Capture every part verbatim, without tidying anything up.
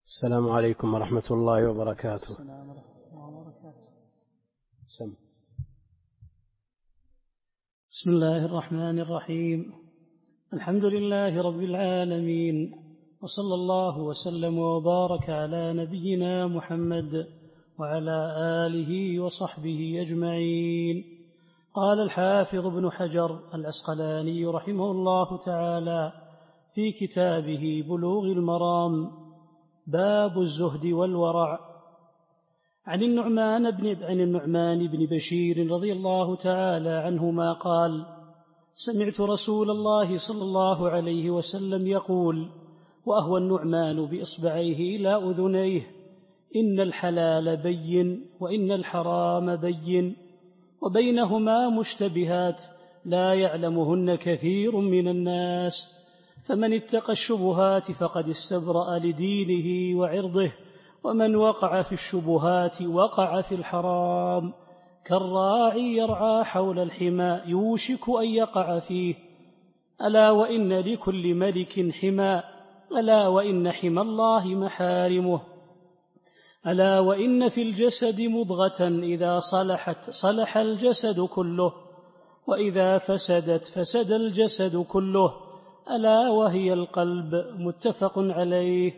السلام عليكم ورحمة الله وبركاته. السلام ورحمة الله وبركاته. سم. بسم الله الرحمن الرحيم. الحمد لله رب العالمين، وصلى الله وسلم وبارك على نبينا محمد وعلى آله وصحبه أجمعين. قال الحافظ ابن حجر العسقلاني رحمه الله تعالى في كتابه بلوغ المرام: باب الزهد والورع. عن النعمان بن عن النعمان بن بشير رضي الله تعالى عنهما قال: سمعت رسول الله صلى الله عليه وسلم يقول، وأهوى النعمان بإصبعيه إلى أذنيه: إن الحلال بين وإن الحرام بين وبينهما مشتبهات لا يعلمهن كثير من الناس، فمن اتقى الشبهات فقد استبرأ لدينه وعرضه، ومن وقع في الشبهات وقع في الحرام، كالراعي يرعى حول الحمى يوشك أن يقع فيه. ألا وإن لكل ملك حمى، ألا وإن حمى الله محارمه. ألا وإن في الجسد مضغة إذا صلحت صلح الجسد كله، وإذا فسدت فسد الجسد كله، ألا وهي القلب. متفق عليه.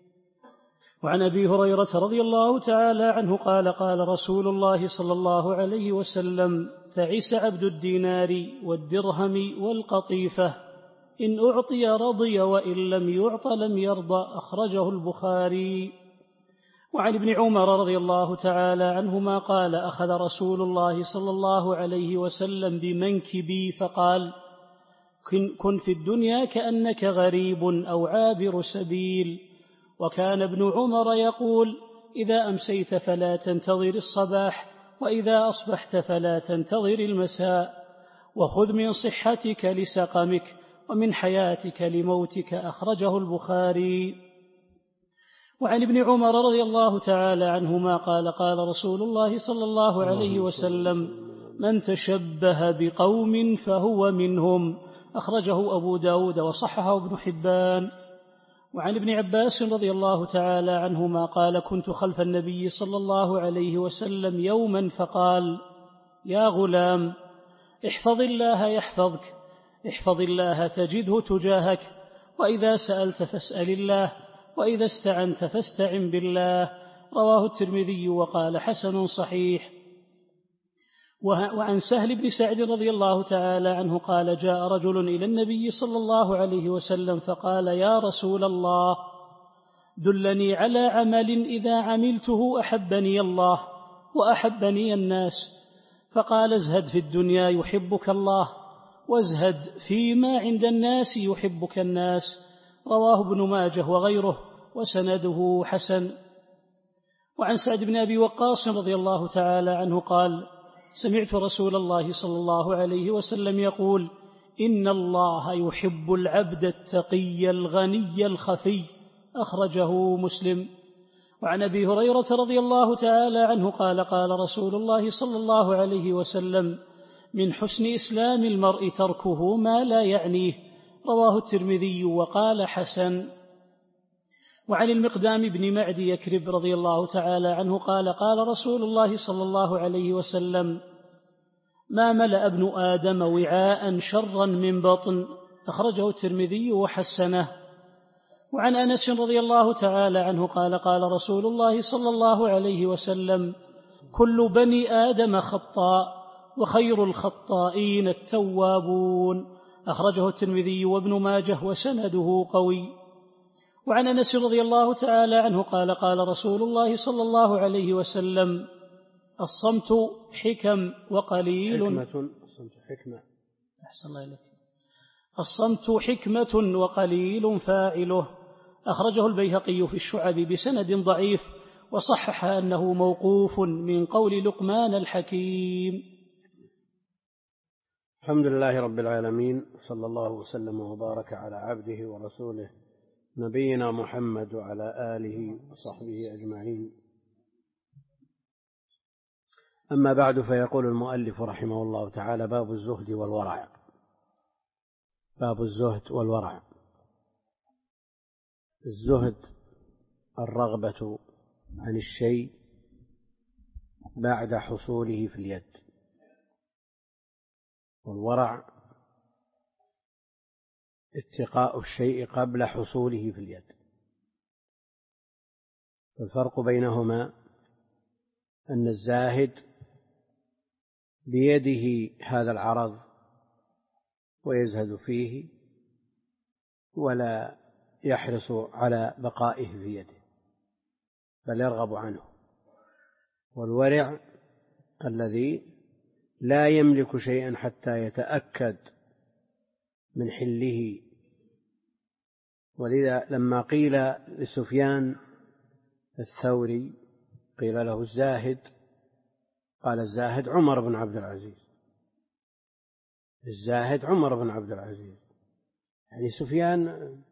وعن أبي هريرة رضي الله تعالى عنه قال: قال رسول الله صلى الله عليه وسلم: تعس عبد الدينار والدرهم والقطيفة، إن أعطي رضي وإن لم يعط لم يرضى. أخرجه البخاري. وعن ابن عمر رضي الله تعالى عنهما قال: أخذ رسول الله صلى الله عليه وسلم بمنكبي فقال: كن في الدنيا كأنك غريب أو عابر سبيل. وكان ابن عمر يقول: إذا أمسيت فلا تنتظر الصباح، وإذا أصبحت فلا تنتظر المساء، وخذ من صحتك لسقمك ومن حياتك لموتك. أخرجه البخاري. وعن ابن عمر رضي الله تعالى عنهما قال: قال رسول الله صلى الله عليه وسلم: من تشبه بقوم فهو منهم. أخرجه أبو داود وصححه ابن حبان. وعن ابن عباس رضي الله تعالى عنهما قال: كنت خلف النبي صلى الله عليه وسلم يوما فقال: يا غلام، احفظ الله يحفظك، احفظ الله تجده تجاهك، وإذا سألت فاسأل الله، وإذا استعنت فاستعن بالله. رواه الترمذي وقال: حسن صحيح. وعن سهل بن سعد رضي الله تعالى عنه قال: جاء رجل إلى النبي صلى الله عليه وسلم فقال: يا رسول الله، دلني على عمل إذا عملته أحبني الله وأحبني الناس. فقال: ازهد في الدنيا يحبك الله، وازهد فيما عند الناس يحبك الناس. رواه ابن ماجه وغيره، وسنده حسن. وعن سعد بن أبي وقاص رضي الله تعالى عنه قال: سمعت رسول الله صلى الله عليه وسلم يقول: إن الله يحب العبد التقي الغني الخفي. أخرجه مسلم. وعن أبي هريرة رضي الله تعالى عنه قال: قال رسول الله صلى الله عليه وسلم: من حسن إسلام المرء تركه ما لا يعنيه. رواه الترمذي وقال: حسن. وعن المقدام بن معد يكرب رضي الله تعالى عنه قال: قال رسول الله صلى الله عليه وسلم: ما ملأ ابن آدم وعاء شرا من بطن. أخرجه الترمذي وحسنه. وعن أنس رضي الله تعالى عنه قال: قال رسول الله صلى الله عليه وسلم: كل بني آدم خطاء، وخير الخطائين التوابون. أخرجه الترمذي وابن ماجه وسنده قوي. وعن أنس رضي الله تعالى عنه قال: قال رسول الله صلى الله عليه وسلم: الصمت حكم وقليل حكمة الصمت حكمة أحسن الله إليك الصمت حكمة وقليل فاعله. أخرجه البيهقي في الشعب بسند ضعيف، وصحح أنه موقوف من قول لقمان الحكيم. الحمد لله رب العالمين، صلى الله وسلم وبارك على عبده ورسوله نبينا محمد وعلى آله وصحبه أجمعين. أما بعد، فيقول المؤلف رحمه الله تعالى: باب الزهد والورع. باب الزهد والورع. الزهد الرغبة عن الشيء بعد حصوله في اليد، والورع اتقاء الشيء قبل حصوله في اليد. الفرق بينهما أن الزاهد بيده هذا العرض ويزهد فيه ولا يحرص على بقائه في يده بل يرغب عنه، والورع الذي لا يملك شيئا حتى يتأكد من حله. ولذا لما قيل لسفيان الثوري قيل له الزاهد، قال الزاهد عمر بن عبد العزيز، الزاهد عمر بن عبد العزيز، يعني سفيان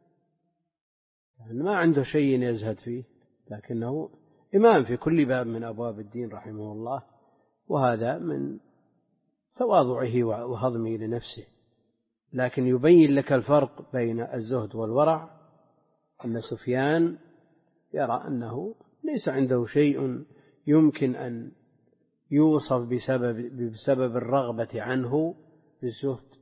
ما عنده شيء يزهد فيه، لكنه إمام في كل باب من أبواب الدين رحمه الله، وهذا من تواضعه وهضمه لنفسه. لكن يبين لك الفرق بين الزهد والورع أن سفيان يرى أنه ليس عنده شيء يمكن أن يوصف بسبب, بسبب الرغبة عنه بالزهد.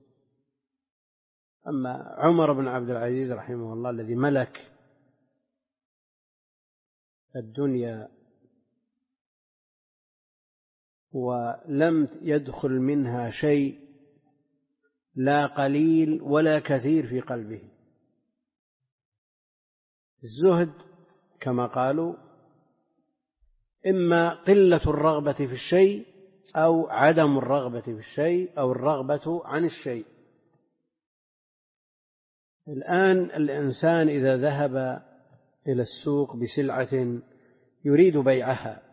أما عمر بن عبد العزيز رحمه الله الذي ملك الدنيا ولم يدخل منها شيء لا قليل ولا كثير في قلبه. الزهد كما قالوا إما قلة الرغبة في الشيء أو عدم الرغبة في الشيء أو الرغبة عن الشيء. الآن الإنسان إذا ذهب إلى السوق بسلعة يريد بيعها،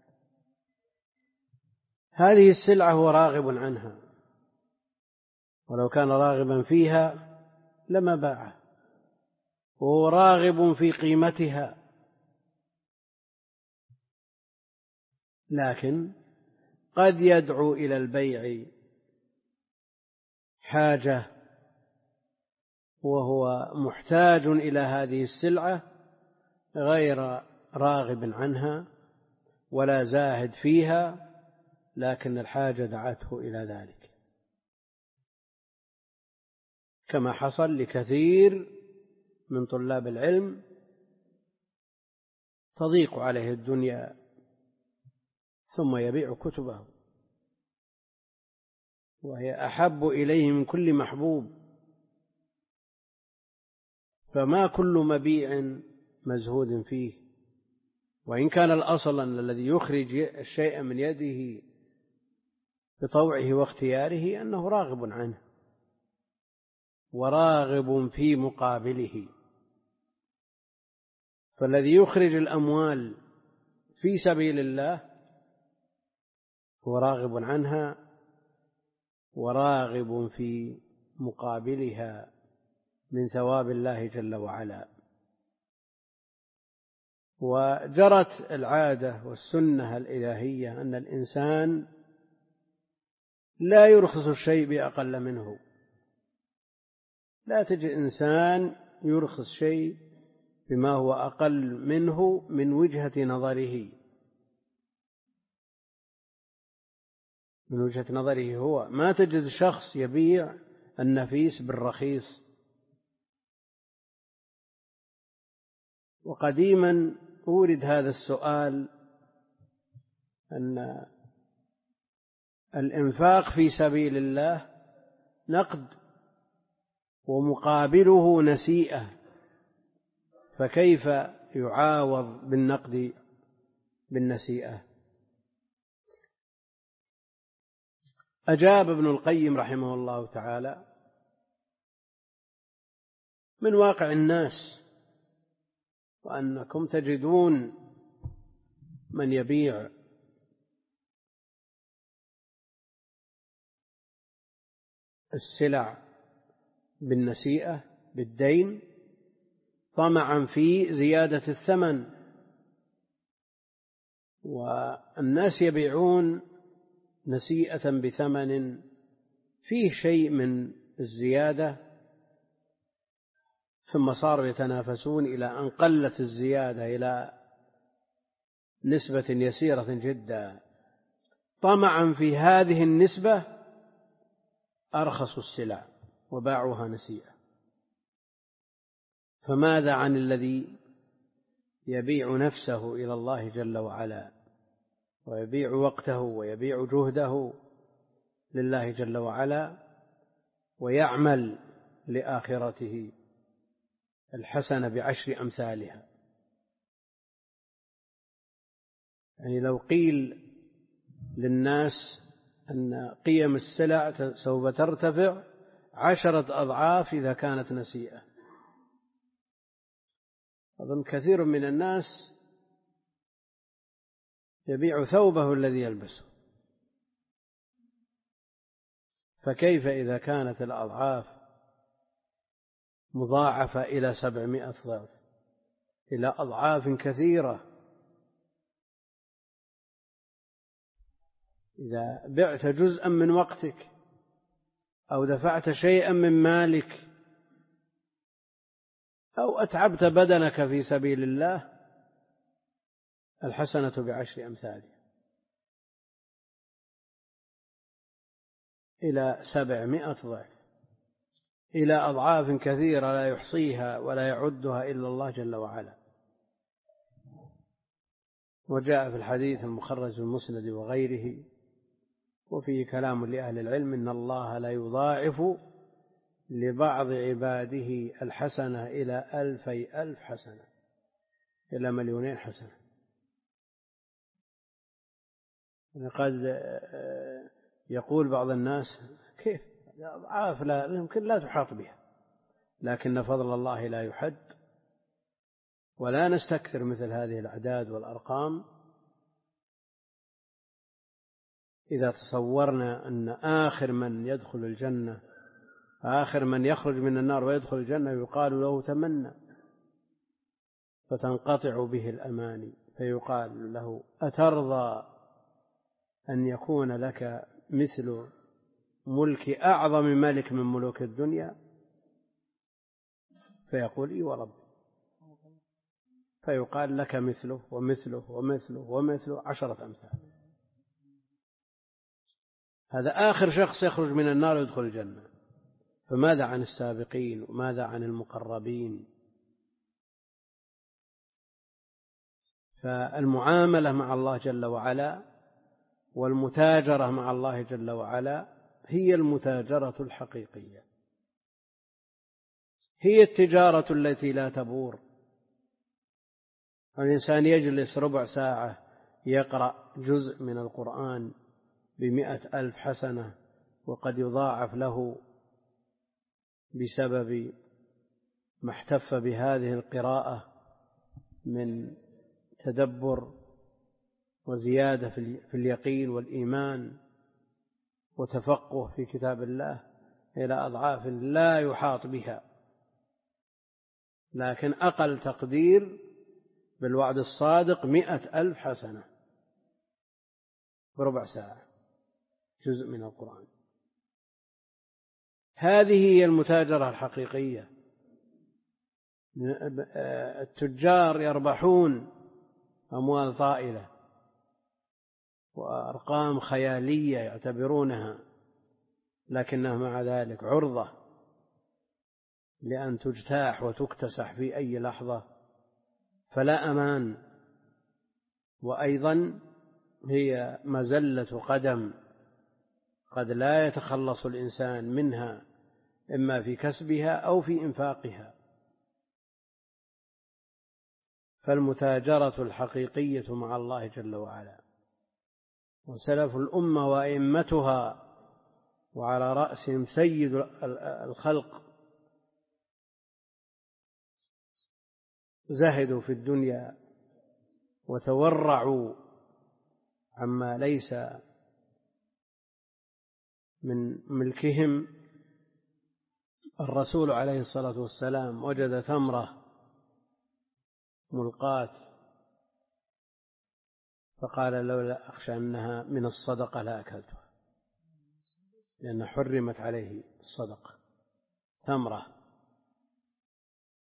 هذه السلعة هو راغب عنها، ولو كان راغبا فيها لما باعها، وهو راغب في قيمتها، لكن قد يدعو إلى البيع حاجة وهو محتاج إلى هذه السلعة غير راغب عنها ولا زاهد فيها، لكن الحاجة دعته إلى ذلك، كما حصل لكثير من طلاب العلم تضيق عليه الدنيا ثم يبيع كتبه وهي أحب إليه من كل محبوب. فما كل مبيع مزهود فيه، وإن كان الأصل أن الذي يخرج الشيء من يده بطوعه واختياره أنه راغب عنه وراغب في مقابله. فالذي يخرج الأموال في سبيل الله هو راغب عنها وراغب في مقابلها من ثواب الله جل وعلا. وجرت العادة والسنة الإلهية أن الإنسان لا يرخص الشيء بأقل منه، لا تجد إنسان يرخص شيء بما هو أقل منه من وجهة نظره من وجهة نظره هو. ما تجد شخص يبيع النفيس بالرخيص. وقديما أورد هذا السؤال أن الإنفاق في سبيل الله نقد ومقابله نسيئة، فكيف يعاوض بالنقد بالنسيئة؟ أجاب ابن القيم رحمه الله تعالى من واقع الناس، وأنكم تجدون من يبيع السلع بالنسيئة بالدين طمعا في زيادة الثمن، والناس يبيعون نسيئة بثمن فيه شيء من الزيادة، ثم صاروا يتنافسون إلى أن قلت الزيادة إلى نسبة يسيرة جدا. طمعا في هذه النسبة أرخصوا السلع وباعوها نسيئة. فماذا عن الذي يبيع نفسه إلى الله جل وعلا ويبيع وقته ويبيع جهده لله جل وعلا ويعمل لآخرته الحسنة بعشر أمثالها؟ يعني لو قيل للناس أن قيم السلع سوف ترتفع عشرة أضعاف إذا كانت نسيئة، أظن كثير من الناس يبيع ثوبه الذي يلبسه، فكيف إذا كانت الأضعاف مضاعفة إلى سبعمائة ضعف، إلى أضعاف كثيرة؟ إذا بعت جزءا من وقتك أو دفعت شيئا من مالك أو أتعبت بدنك في سبيل الله، الحسنة بعشر أمثالها إلى سبعمائة ضعف، إلى أضعاف كثيرة لا يحصيها ولا يعدها إلا الله جل وعلا. وجاء في الحديث المخرج المسند وغيره وفيه كلام لأهل العلم إن الله لا يضاعف لبعض عباده الحسنة إلى ألفي ألف حسنة، إلى مليونين حسنة. قد يقول بعض الناس كيف أضعاف لا يمكن لا تحاط بها، لكن فضل الله لا يحد، ولا نستكثر مثل هذه الأعداد والأرقام. إذا تصورنا أن آخر من يدخل الجنة آخر من يخرج من النار ويدخل الجنة يقال له تمنى، فتنقطع به الأماني، فيقال له أترضى أن يكون لك مثل ملك أعظم ملك من ملوك الدنيا؟ فيقول إي ورب، فيقال لك مثله ومثله ومثله ومثله عشرة أمثال. هذا آخر شخص يخرج من النار ويدخل الجنة، فماذا عن السابقين وماذا عن المقربين؟ فالمعاملة مع الله جل وعلا والمتاجرة مع الله جل وعلا هي المتاجرة الحقيقية، هي التجارة التي لا تبور. الإنسان يجلس ربع ساعة يقرأ جزء من القرآن بمئة ألف حسنة، وقد يضاعف له بسبب ما احتف بهذه القراءة من تدبر وزيادة في اليقين والإيمان وتفقه في كتاب الله إلى أضعاف لا يحاط بها. لكن أقل تقدير بالوعد الصادق مئة ألف حسنة بربع ساعة جزء من القرآن. هذه هي المتاجرة الحقيقية. التجار يربحون أموال طائلة وأرقام خيالية يعتبرونها، لكنها مع ذلك عرضة لأن تجتاح وتكتسح في أي لحظة، فلا أمان. وأيضا هي مزلة قدم قد لا يتخلص الإنسان منها، إما في كسبها أو في إنفاقها. فالمتاجرة الحقيقية مع الله جل وعلا، وسلف الأمة وأئمتها وعلى رأسهم سيد الخلق زهدوا في الدنيا وتورعوا عما ليس من ملكهم. الرسول عليه الصلاة والسلام وجد تمرة ملقاة فقال لولا أخشى أنها من الصدقة لأكلتها، لأن حرمت عليه الصدقة. تمرة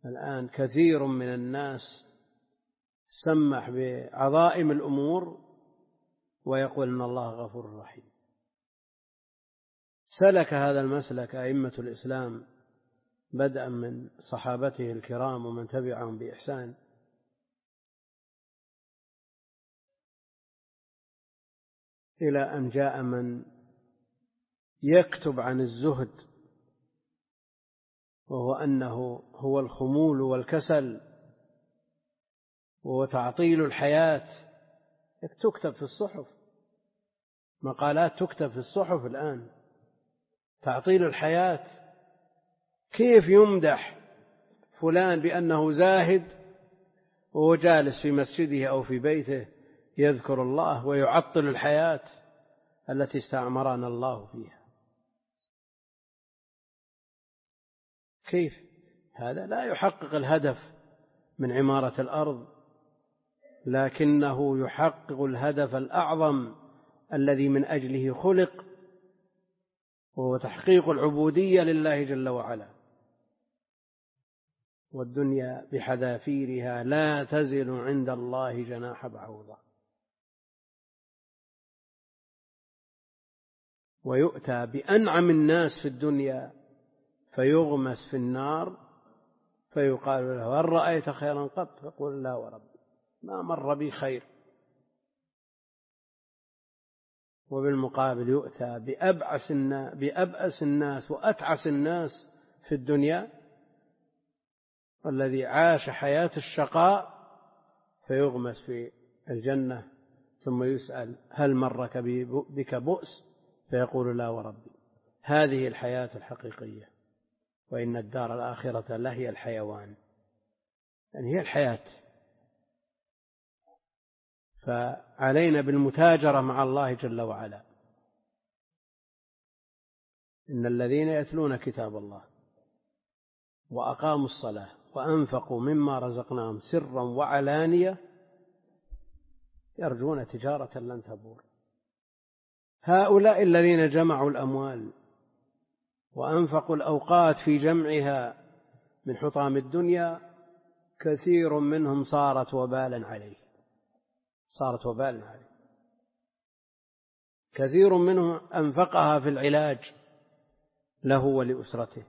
الآن كثير من الناس سمح بعظائم الأمور ويقول إن الله غفور رحيم. سلك هذا المسلك أئمة الإسلام بدءا من صحابته الكرام ومن تبعهم بإحسان إلى أن جاء من يكتب عن الزهد وهو أنه هو الخمول والكسل وتعطيل الحياة. تكتب في الصحف، مقالات تكتب في الصحف الآن، تعطيل الحياة. كيف يمدح فلان بأنه زاهد وهو جالس في مسجده أو في بيته يذكر الله ويعطل الحياة التي استعمرنا الله فيها؟ كيف؟ هذا لا يحقق الهدف من عمارة الأرض، لكنه يحقق الهدف الأعظم الذي من أجله خلق، وهو تحقيق العبودية لله جل وعلا. والدنيا بحذافيرها لا تزن عند الله جناح بعوضة. ويؤتى بأنعم الناس في الدنيا فيغمس في النار فيقال له هل رأيت خيرا قط؟ فيقول لا وربي ما مر بي خير. وبالمقابل يؤتى بأبعس الناس, بأبأس الناس وأتعس الناس في الدنيا والذي عاش حياة الشقاء فيغمس في الجنة ثم يسأل هل مرك بك بؤس؟ فيقول لا وربي. هذه الحياة الحقيقية، وإن الدار الآخرة لهي الحيوان، يعني هي الحياة. فعلينا بالمتاجرة مع الله جل وعلا. إن الذين يتلون كتاب الله وأقاموا الصلاة وأنفقوا مما رزقناهم سرا وعلانية يرجون تجارة لن تبور. هؤلاء الذين جمعوا الأموال وأنفقوا الأوقات في جمعها من حطام الدنيا كثير منهم صارت وبالا عليه صارت وبالا عليه كثير منهم أنفقها في العلاج له ولأسرته.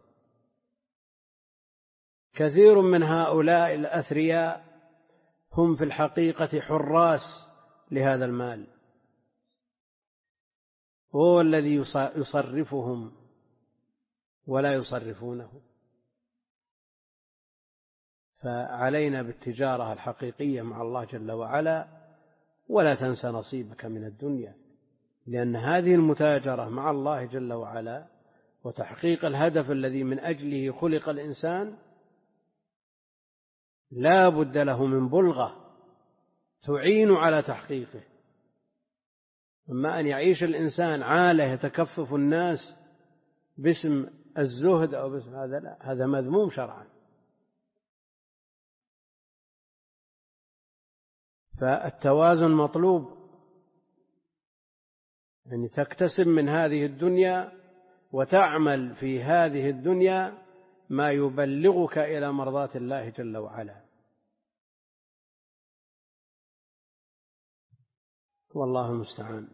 كثير من هؤلاء الأثرياء هم في الحقيقة حراس لهذا المال، هو الذي يصرفهم ولا يصرفونه. فعلينا بالتجارة الحقيقية مع الله جل وعلا، ولا تنسى نصيبك من الدنيا، لأن هذه المتاجرة مع الله جل وعلا وتحقيق الهدف الذي من أجله خلق الإنسان لا بد له من بلغة تعين على تحقيقه. أما أن يعيش الإنسان عالة يتكفف الناس باسم الزهد أو باسم هذا، لا، هذا مذموم شرعا. فالتوازن مطلوب، يعني تكتسب من هذه الدنيا وتعمل في هذه الدنيا ما يبلغك إلى مرضاة الله جل وعلا. والله المستعان.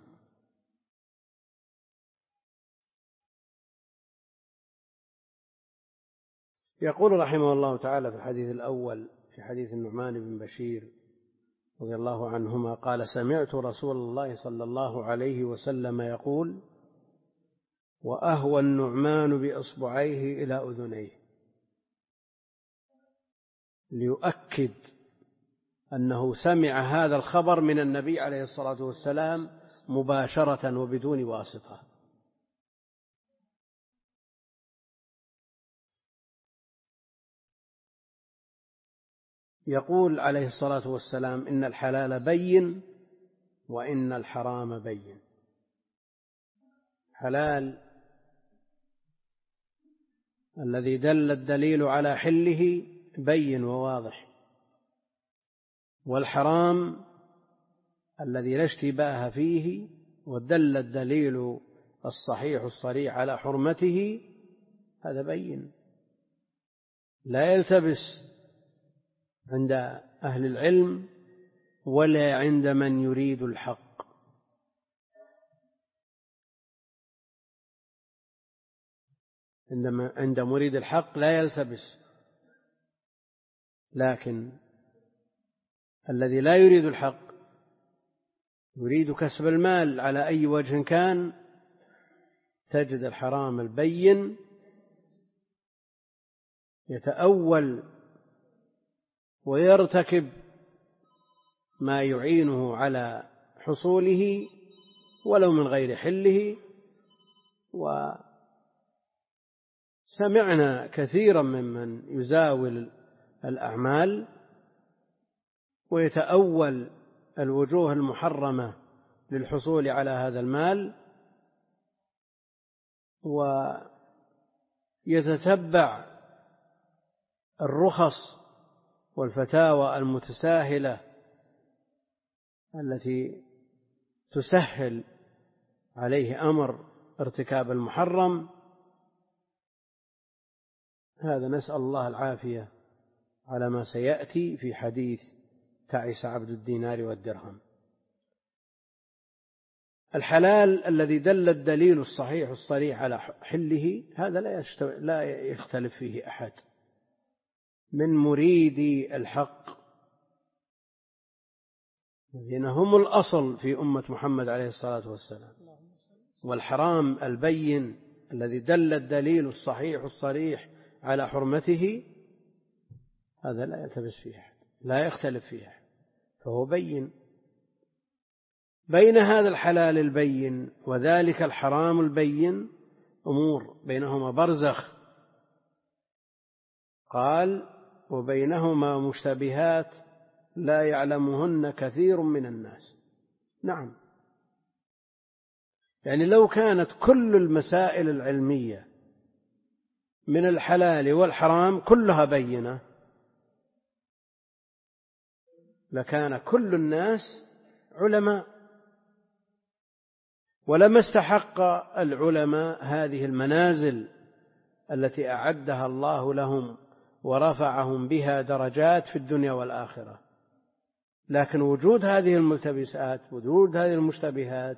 يقول رحمه الله تعالى في الحديث الأول في حديث النعمان بن بشير رضي الله عنهما قال: سمعت رسول الله صلى الله عليه وسلم يقول: وأهوى النعمان بإصبعيه إلى أذنيه، ليؤكد أنه سمع هذا الخبر من النبي عليه الصلاة والسلام مباشرة وبدون واسطة. يقول عليه الصلاة والسلام: إن الحلال بين وإن الحرام بين. حلال الذي دل الدليل على حله بين وواضح، والحرام الذي لا اشتباه فيه ودل الدليل الصحيح الصريح على حرمته هذا بين، لا يلتبس عند أهل العلم ولا عند من يريد الحق. عندما عند مريد الحق لا يلتبس، لكن الذي لا يريد الحق يريد كسب المال على أي وجه كان، تجد الحرام البين يتأول ويرتكب ما يعينه على حصوله ولو من غير حله. وسمعنا كثيرا ممن يزاول الأعمال ويتأول الوجوه المحرمة للحصول على هذا المال، ويتتبع الرخص والفتاوى المتساهلة التي تسهل عليه أمر ارتكاب المحرم. هذا نسأل الله العافية على ما سيأتي في حديث تعس عبد الدينار والدرهم. الحلال الذي دل الدليل الصحيح الصريح على حله هذا لا لا يختلف فيه أحد من مريدي الحق، الذين هم الأصل في أمة محمد عليه الصلاة والسلام. والحرام البين الذي دل الدليل الصحيح الصريح على حرمته هذا لا يلتبس فيه أحد، لا يختلف فيه أحد، فهو بين. بين هذا الحلال البين وذلك الحرام البين أمور بينهما برزخ، قال وبينهما مشتبهات لا يعلمهن كثير من الناس. نعم، يعني لو كانت كل المسائل العلمية من الحلال والحرام كلها بينة لكان كل الناس علماء، ولما استحق العلماء هذه المنازل التي أعدها الله لهم ورفعهم بها درجات في الدنيا والآخرة. لكن وجود هذه الملتبسات، وجود هذه المشتبهات،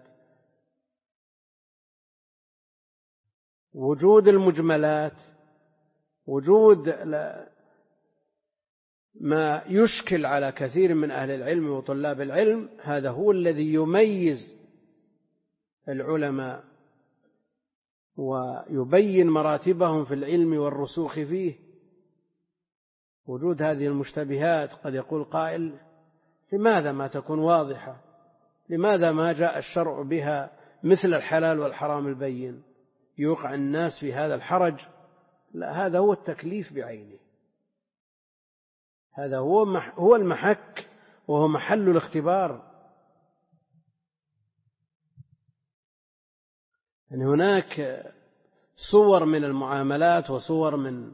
وجود المجملات، وجود ما يشكل على كثير من أهل العلم وطلاب العلم، هذا هو الذي يميز العلماء ويبين مراتبهم في العلم والرسوخ فيه. وجود هذه المشتبهات قد يقول قائل لماذا ما تكون واضحة؟ لماذا ما جاء الشرع بها مثل الحلال والحرام البين؟ يوقع الناس في هذا الحرج. لا، هذا هو التكليف بعينه، هذا هو هو المحك وهو محل الاختبار. يعني هناك صور من المعاملات وصور من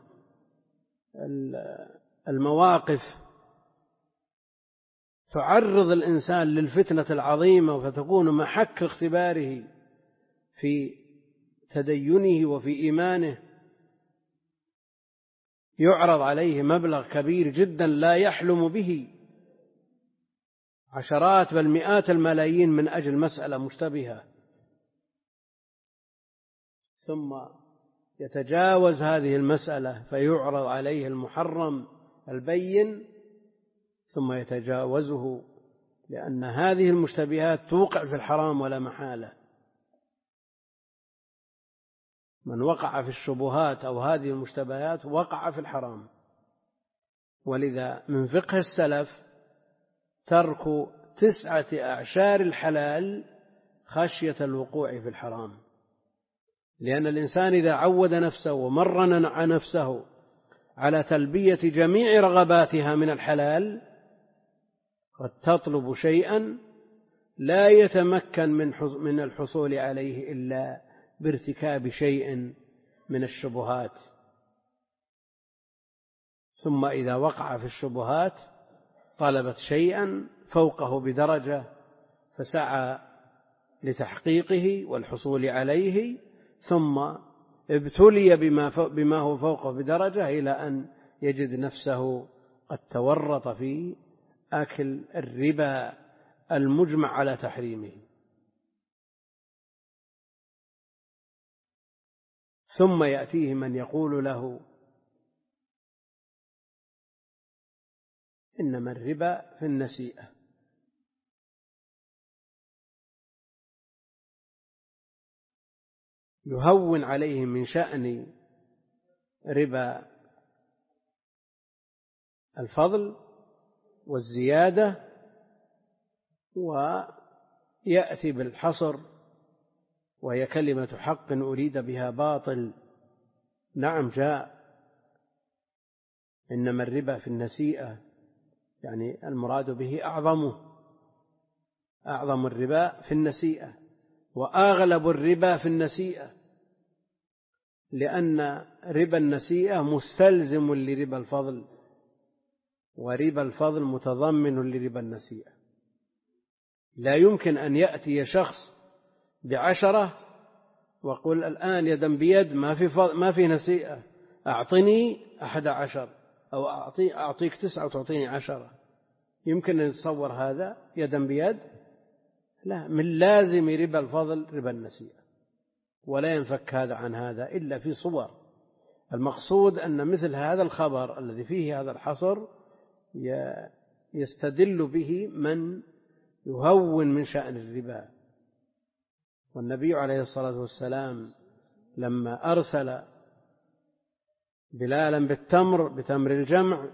المواقف تعرض الإنسان للفتنة العظيمة فتكون محك اختباره في تدينه وفي إيمانه. يعرض عليه مبلغ كبير جدا لا يحلم به، عشرات بل مئات الملايين من أجل مسألة مشتبهة، ثم يتجاوز هذه المسألة فيعرض عليه المحرم البين ثم يتجاوزه، لأن هذه المشتبهات توقع في الحرام ولا محالة. من وقع في الشبهات أو هذه المشتبهات وقع في الحرام. ولذا من فقه السلف ترك تسعة أعشار الحلال خشية الوقوع في الحرام، لأن الإنسان إذا عود نفسه ومرن نفسه على تلبية جميع رغباتها من الحلال قد تطلب شيئا لا يتمكن من الحصول عليه إلا بارتكاب شيء من الشبهات. ثم إذا وقع في الشبهات طلبت شيئا فوقه بدرجة فسعى لتحقيقه والحصول عليه، ثم ابتلي بما بما هو فوقه بدرجة إلى أن يجد نفسه قد تورط في أكل الربا المجمع على تحريمه، ثم يأتيه من يقول له إنما الربا في النسيئة، يهون عليه من شأن ربا الفضل والزيادة، ويأتي بالحصر وهي كلمة حق أريد بها باطل. نعم جاء إنما الربا في النسيئة، يعني المراد به أعظمه، أعظم الربا في النسيئة، وأغلب الربا في النسيئة، لأن ربا النسيئة مستلزم لربا الفضل، وربا الفضل متضمن لربا النسيئة. لا يمكن أن يأتي شخص بعشرة وقل الآن يدا بيد ما في ما في نسيئة، أعطني أحد عشر أو أعطي أعطيك تسعة وتعطيني عشرة. يمكن أن يتصور هذا يدا بيد؟ لا، من لازم ربا الفضل ربا النسيئة، ولا ينفك هذا عن هذا إلا في صور. المقصود أن مثل هذا الخبر الذي فيه هذا الحصر يستدل به من يهون من شأن الربا. والنبي عليه الصلاة والسلام لما أرسل بلالا بالتمر بتمر الجمع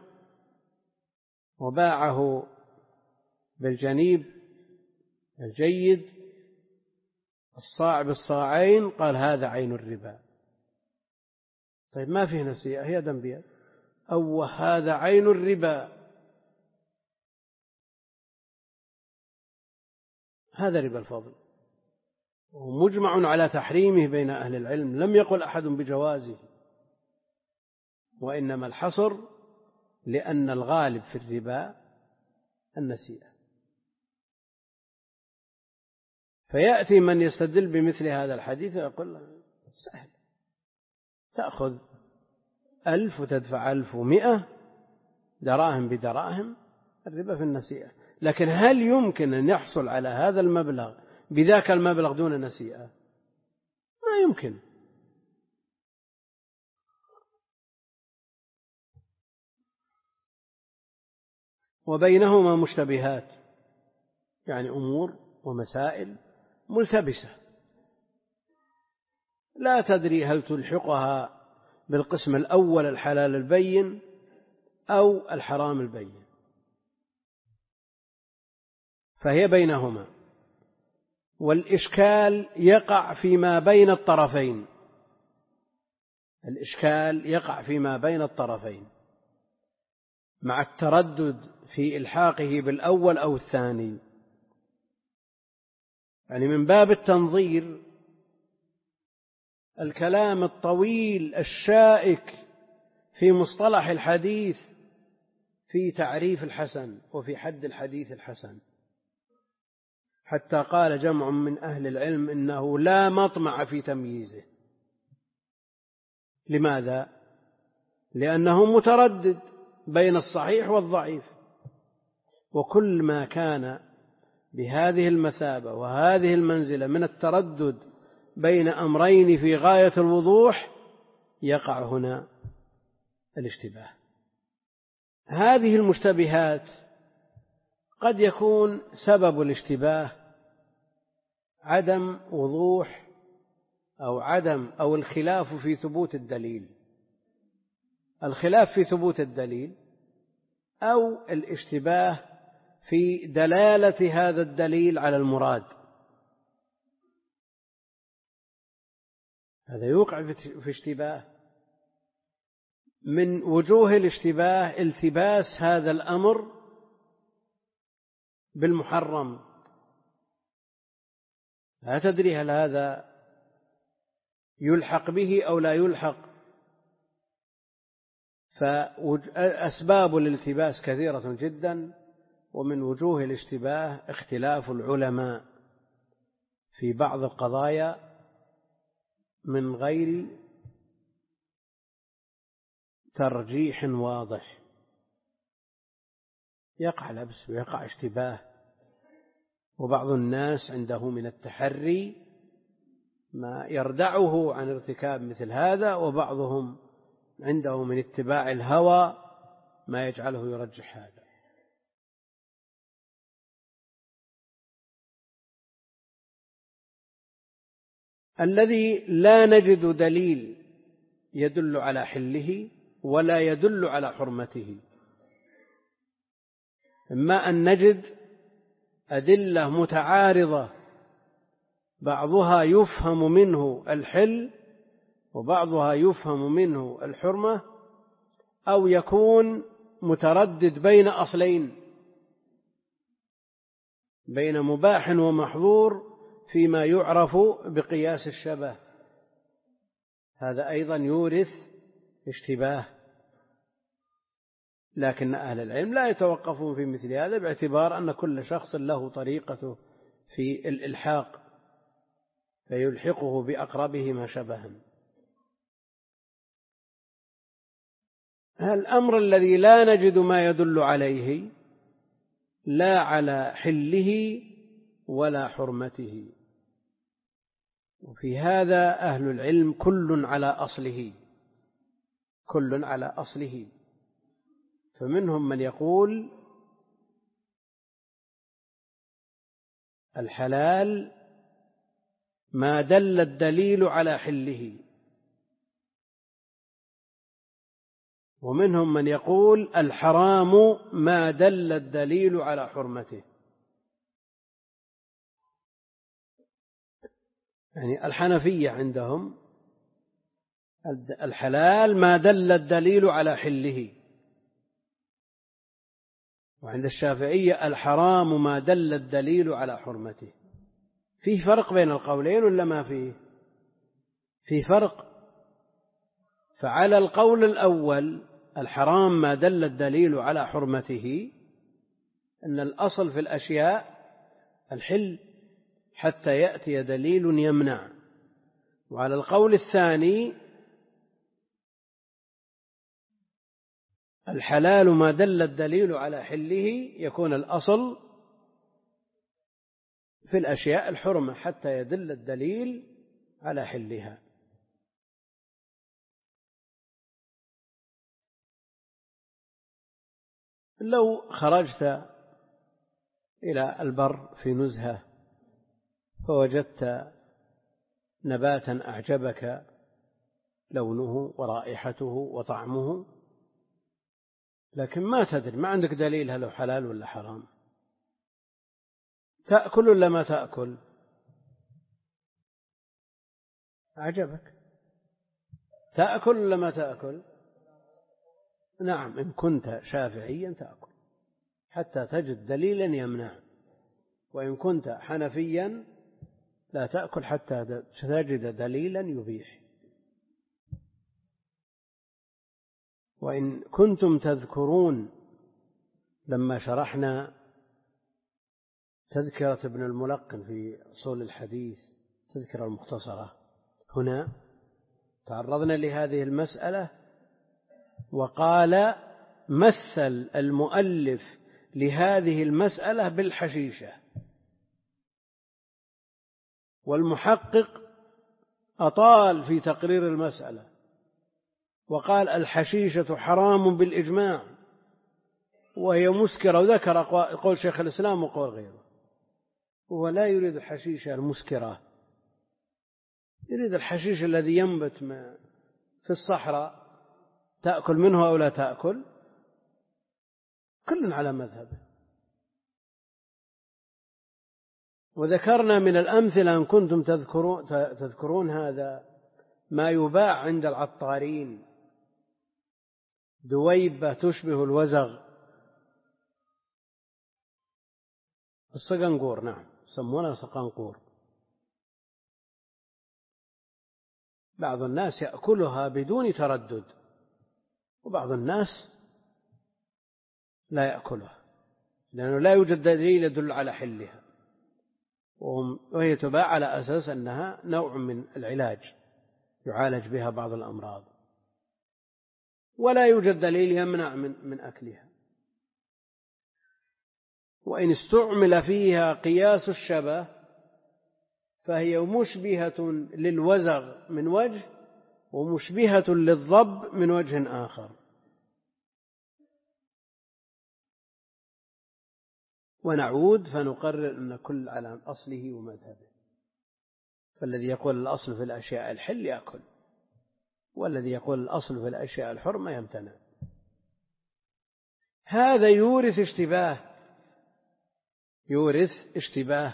وباعه بالجنيب الجيد الصاع بالصاعين، قال هذا عين الربا. طيب ما فيه نسيئة، هي دم بيد، أو هذا عين الربا، هذا ربا الفضل، ومجمع على تحريمه بين أهل العلم، لم يقل أحد بجوازه، وإنما الحصر لأن الغالب في الربا النسيئة. فيأتي من يستدل بمثل هذا الحديث ويقول سهل، تأخذ ألف وتدفع ألف ومئة دراهم بدراهم، الربا في النسيئة. لكن هل يمكن أن يحصل على هذا المبلغ بذاك المبلغ دون نسيئة؟ ما يمكن. وبينهما مشتبهات، يعني أمور ومسائل ملتبسة لا تدري هل تلحقها بالقسم الأول الحلال البين أو الحرام البين، فهي بينهما. والإشكال يقع فيما بين الطرفين، الإشكال يقع فيما بين الطرفين مع التردد في إلحاقه بالأول أو الثاني. يعني من باب التنظير الكلام الطويل الشائك في مصطلح الحديث في تعريف الحسن وفي حد الحديث الحسن، حتى قال جمع من أهل العلم إنه لا مطمع في تمييزه. لماذا؟ لأنه متردد بين الصحيح والضعيف، وكل ما كان بهذه المثابة وهذه المنزلة من التردد بين أمرين في غاية الوضوح يقع هنا الاشتباه. هذه المشتبهات قد يكون سبب الاشتباه عدم وضوح أو عدم أو الخلاف في ثبوت الدليل، الخلاف في ثبوت الدليل أو الاشتباه في دلالة هذا الدليل على المراد. هذا يوقع في اشتباه. من وجوه الاشتباه التباس هذا الأمر بالمحرم، لا تدري هل هذا يلحق به أو لا يلحق. فأسباب الالتباس كثيرة جدا، ومن وجوه الاشتباه اختلاف العلماء في بعض القضايا من غير ترجيح واضح. يقع لبس ويقع اشتباه. وبعض الناس عنده من التحري ما يردعه عن ارتكاب مثل هذا، وبعضهم عنده من اتباع الهوى ما يجعله يرجح هذا. الذي لا نجد دليل يدل على حله ولا يدل على حرمته، إما أن نجد أدلة متعارضة بعضها يفهم منه الحل وبعضها يفهم منه الحرمة، أو يكون متردد بين أصلين، بين مباح ومحظور فيما يعرف بقياس الشبه، هذا أيضا يورث اشتباه. لكن أهل العلم لا يتوقفون في مثل هذا، باعتبار أن كل شخص له طريقته في الإلحاق فيلحقه بأقربهما شبها. الأمر الذي لا نجد ما يدل عليه لا على حله ولا حرمته، وفي هذا أهل العلم كل على أصله، كل على أصله. فمنهم من يقول الحلال ما دل الدليل على حله، ومنهم من يقول الحرام ما دل الدليل على حرمته. يعني الحنفية عندهم الحلال ما دل الدليل على حله، وعند الشافعية الحرام ما دل الدليل على حرمته. فيه فرق بين القولين ولا ما فيه؟ فيه فرق. فعلى القول الأول الحرام ما دل الدليل على حرمته، أن الأصل في الأشياء الحل حتى يأتي دليل يمنع. وعلى القول الثاني الحلال ما دل الدليل على حله، يكون الأصل في الأشياء الحرمة حتى يدل الدليل على حلها. لو خرجت إلى البر في نزهة فوجدت نباتا أعجبك لونه ورائحته وطعمه، لكن ما تدري، ما عندك دليل هل هو حلال ولا حرام، تأكل ولا ما تأكل؟ أعجبك، تأكل ولا ما تأكل؟ نعم، إن كنت شافعيا تأكل حتى تجد دليلا يمنع، وإن كنت حنفيا لا تأكل حتى تجد دليلا يبيح. وإن كنتم تذكرون لما شرحنا تذكرة ابن الملقن في أصول الحديث تذكرة المختصرة، هنا تعرضنا لهذه المسألة، وقال مثل المؤلف لهذه المسألة بالحشيشة، والمحقق أطال في تقرير المسألة وقال الحشيشة حرام بالإجماع وهي مسكرة، وذكر قول شيخ الإسلام وقول غيره. هو لا يريد الحشيشة المسكرة، يريد الحشيش الذي ينبت في الصحراء، تأكل منه أو لا تأكل، كل على مذهبه. وذكرنا من الأمثلة أن كنتم تذكرون, تذكرون هذا ما يباع عند العطارين، دويبة تشبه الوزغ، الصقنقور، نعم يسمونها صقنقور. بعض الناس يأكلها بدون تردد، وبعض الناس لا يأكلها لأنه لا يوجد دليل يدل على حلها، وهي تباع على أساس أنها نوع من العلاج يعالج بها بعض الأمراض، ولا يوجد دليل يمنع من, من أكلها. وإن استعمل فيها قياس الشبه فهي مشبهة للوزغ من وجه ومشبهة للضب من وجه آخر. ونعود فنقرر أن كل على أصله ومذهبه، فالذي يقول الأصل في الأشياء الحل يأكل، والذي يقول الأصل في الأشياء الحرمة يمتنع. هذا يورث اشتباه يورث اشتباه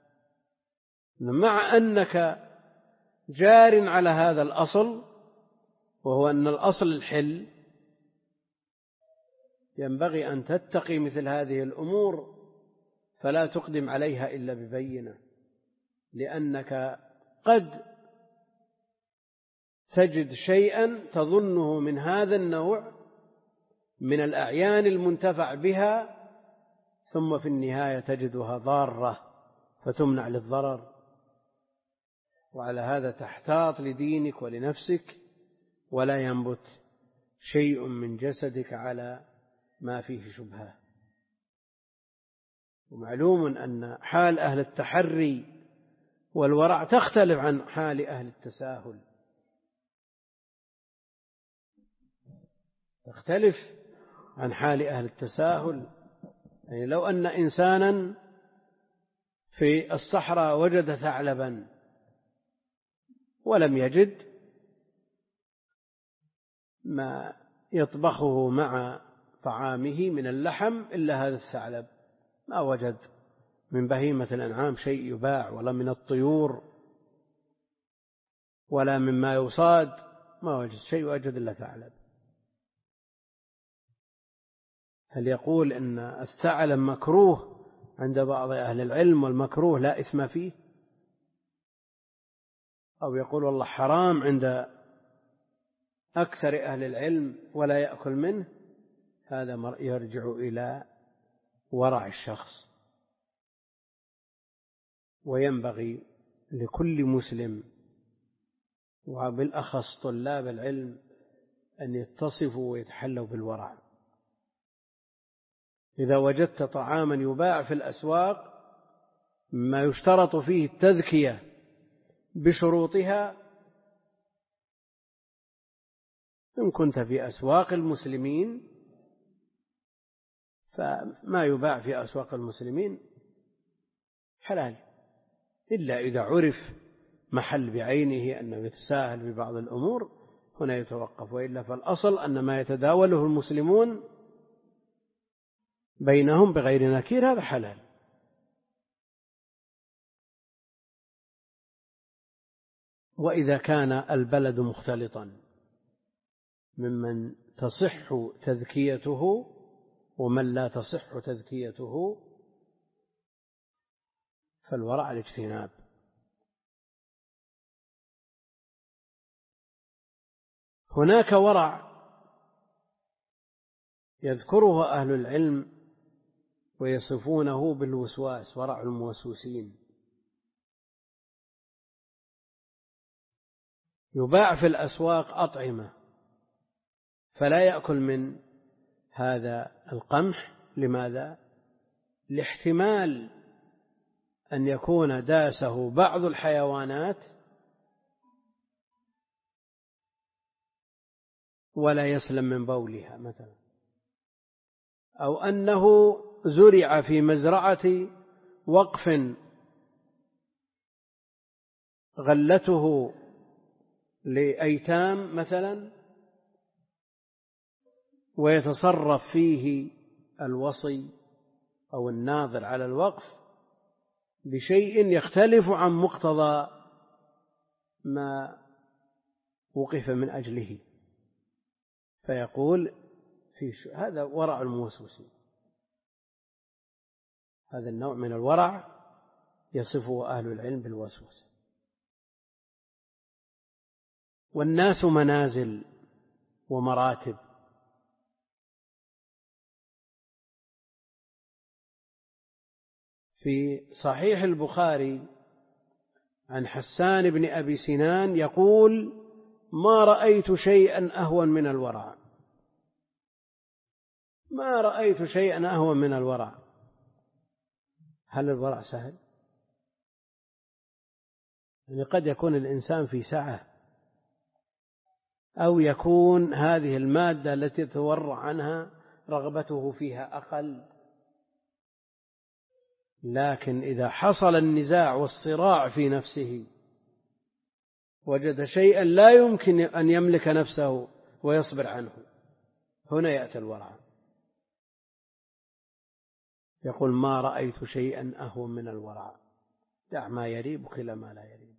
مع أنك جار على هذا الأصل، وهو أن الأصل الحل، ينبغي أن تتقي مثل هذه الأمور فلا تقدم عليها إلا ببينة، لأنك قد تجد شيئا تظنه من هذا النوع من الأعيان المنتفع بها، ثم في النهاية تجدها ضارة فتمنع للضرر. وعلى هذا تحتاط لدينك ولنفسك، ولا ينبت شيء من جسدك على ما فيه شبهة. ومعلوم أن حال أهل التحري والورع تختلف عن حال أهل التساهل، تختلف عن حال أهل التساهل. يعني لو أن إنسانا في الصحراء وجد ثعلبا ولم يجد ما يطبخه مع طعامه من اللحم إلا هذا الثعلب، ما وجد من بهيمة الأنعام شيء يباع، ولا من الطيور ولا مما يصاد، ما وجد شيء وجد إلا ثعلب. هل يقول أن الثعلب مكروه عند بعض أهل العلم والمكروه لا إثم فيه؟ أو يقول والله حرام عند أكثر أهل العلم ولا يأكل منه؟ هذا يرجع إلى ورع الشخص. وينبغي لكل مسلم وبالأخص طلاب العلم أن يتصفوا ويتحلوا بالورع. إذا وجدت طعاما يباع في الأسواق ما يشترط فيه التذكية بشروطها، إن كنت في أسواق المسلمين فما يباع في أسواق المسلمين حلال، إلا إذا عرف محل بعينه أنه يتساهل ببعض الأمور، هنا يتوقف. وإلا فالأصل أن ما يتداوله المسلمون بينهم بغير نكير هذا حلال. وإذا كان البلد مختلطا ممن تصح تذكيته ومن لا تصح تذكيته فالورع الاجتناب. هناك ورع يذكره أهل العلم ويصفونه بالوسواس، ورع الموسوسين. يباع في الأسواق أطعمة فلا يأكل من هذا القمح. لماذا؟ لاحتمال أن يكون داسه بعض الحيوانات ولا يسلم من بولها مثلا، أو أنه زرع في مزرعة وقف غلته لأيتام مثلا، ويتصرف فيه الوصي أو الناظر على الوقف بشيء يختلف عن مقتضى ما وقف من أجله، فيقول في هذا ورع الموسوسين. هذا النوع من الورع يصفه أهل العلم بالوسوسة. والناس منازل ومراتب، في صحيح البخاري عن حسان بن أبي سنان يقول: ما رأيت شيئا أهون من الورع، ما رأيت شيئا أهون من الورع. هل الورع سهل؟ يعني قد يكون الإنسان في سعة، أو يكون هذه المادة التي يتورع عنها رغبته فيها أقل، لكن إذا حصل النزاع والصراع في نفسه وجد شيئا لا يمكن أن يملك نفسه ويصبر عنه، هنا يأتي الورع، يقول ما رأيت شيئا أهون من الورع، دع ما يريبك إلى ما لا يريبك.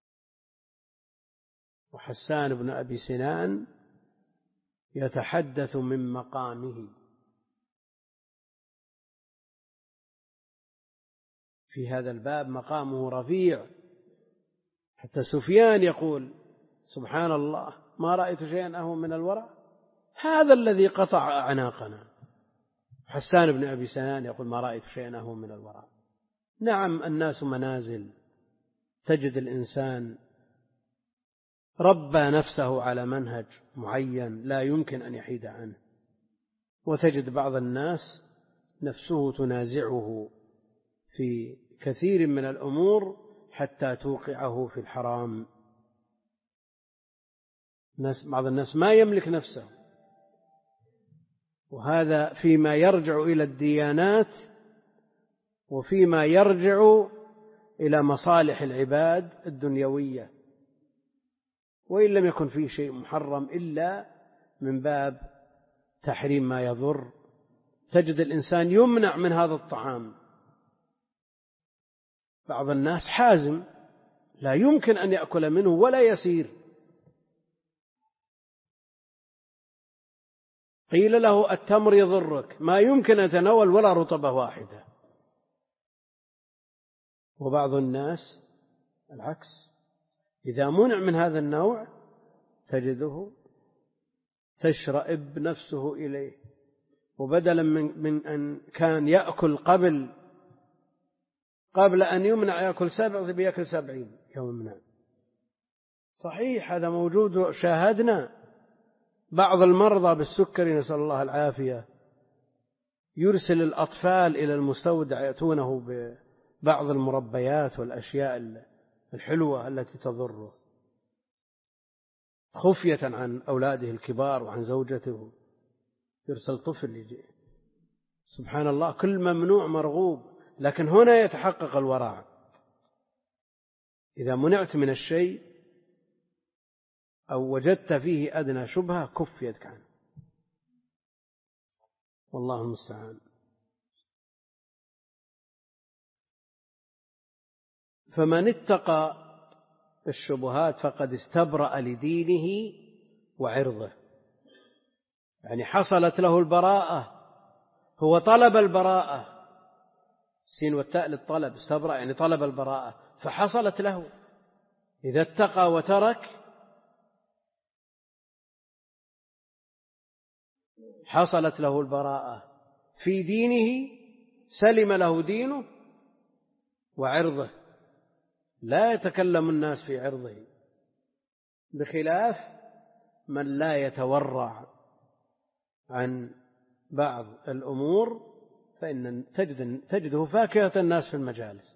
وحسان بن أبي سنان يتحدث من مقامه في هذا الباب، مقامه رفيع، حتى سفيان يقول سبحان الله ما رأيت شيئا أهون من الورع، هذا الذي قطع أعناقنا. حسان بن أبي سنان يقول ما رأيت شيئا أهون من الورع. نعم الناس منازل، تجد الإنسان ربى نفسه على منهج معين لا يمكن أن يحيد عنه، وتجد بعض الناس نفسه تنازعه في كثير من الأمور حتى توقعه في الحرام. بعض الناس ما يملك نفسه، وهذا فيما يرجع إلى الديانات وفيما يرجع إلى مصالح العباد الدنيوية، وإن لم يكن فيه شيء محرم إلا من باب تحريم ما يضر. تجد الإنسان يمنع من هذا الطعام، بعض الناس حازم لا يمكن أن يأكل منه ولا يسير، قيل له التمر يضرك، ما يمكن أن يتناول ولا رطبة واحدة. وبعض الناس العكس، إذا منع من هذا النوع تجده تشرئب نفسه إليه، وبدلا من, من أن كان يأكل قبل قبل أن يمنع يأكل سبع بيأكل سبعين يوم منع. صحيح هذا موجود، شاهدنا بعض المرضى بالسكري نسأل الله العافية يرسل الأطفال إلى المستودع يأتونه ببعض المربيات والأشياء الحلوة التي تضره خفية عن أولاده الكبار وعن زوجته، يرسل طفل يجي. سبحان الله، كل ممنوع مرغوب، لكن هنا يتحقق الورع. إذا منعت من الشيء أو وجدت فيه أدنى شبهة كف يدك عنه، والله المستعان. فمن اتقى الشبهات فقد استبرأ لدينه وعرضه، يعني حصلت له البراءة، هو طلب البراءة، السين والتاء للطلب، استبرأ يعني طلب البراءة فحصلت له. إذا اتقى وترك حصلت له البراءة في دينه، سلم له دينه وعرضه، لا يتكلم الناس في عرضه، بخلاف من لا يتورع عن بعض الأمور فإن تجد تجده فاكهة الناس في المجالس.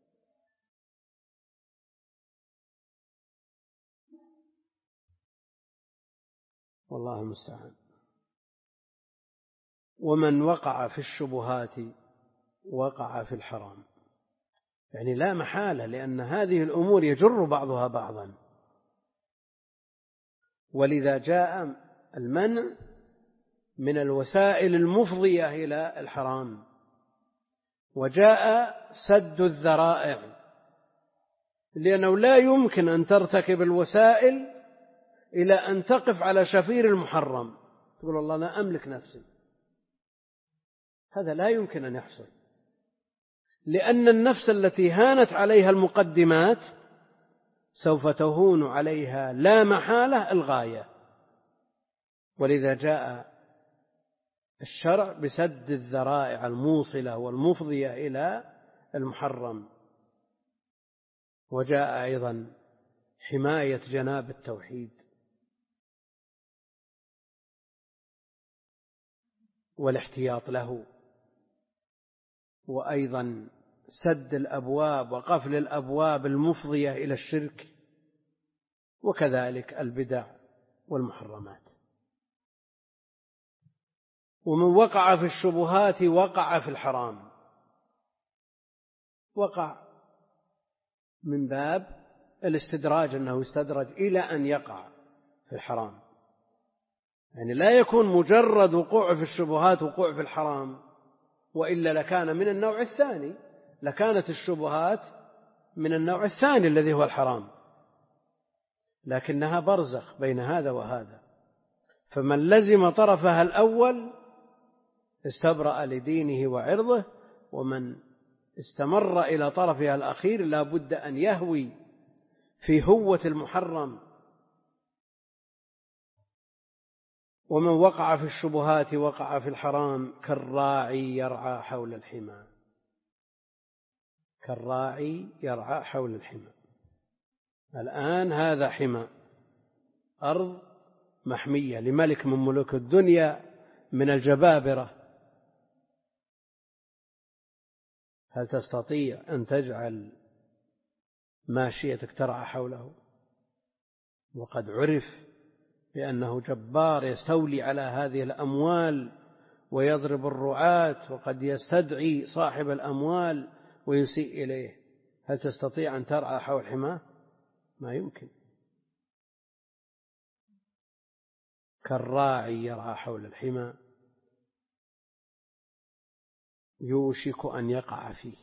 والله المستعان. ومن وقع في الشبهات وقع في الحرام، يعني لا محالة، لأن هذه الأمور يجر بعضها بعضا، ولذا جاء المنع من الوسائل المفضية إلى الحرام، وجاء سد الذرائع، لأنه لا يمكن أن ترتكب الوسائل إلى أن تقف على شفير المحرم تقول الله أنا أملك نفسي، هذا لا يمكن أن يحصل، لأن النفس التي هانت عليها المقدمات سوف تهون عليها لا محالة الغاية. ولذا جاء الشرع بسد الذرائع الموصلة والمفضية إلى المحرم، وجاء أيضا حماية جناب التوحيد والاحتياط له، وأيضا سد الأبواب وقفل الأبواب المفضية إلى الشرك، وكذلك البدع والمحرمات. ومن وقع في الشبهات وقع في الحرام، وقع من باب الاستدراج، أنه يستدرج إلى أن يقع في الحرام. يعني لا يكون مجرد وقوع في الشبهات وقوع في الحرام، وإلا لكان من النوع الثاني، لكانت الشبهات من النوع الثاني الذي هو الحرام، لكنها برزخ بين هذا وهذا. فمن لزم طرفها الأول استبرأ لدينه وعرضه، ومن استمر إلى طرفها الأخير لا بد أن يهوي في هوة المحرم. ومن وقع في الشبهات وقع في الحرام كالراعي يرعى حول الحمى، كالراعي يرعى حول الحمى. الآن هذا حمى، أرض محمية لملك من ملوك الدنيا من الجبابرة، هل تستطيع أن تجعل ماشيتك ترعى حوله؟ وقد عرف بأنه جبار يستولي على هذه الأموال ويضرب الرعاة، وقد يستدعي صاحب الأموال ويسيء إليه. هل تستطيع أن ترعى حول حماه؟ ما يمكن. كالراعي يرعى حول الحمى يوشك أن يقع فيه،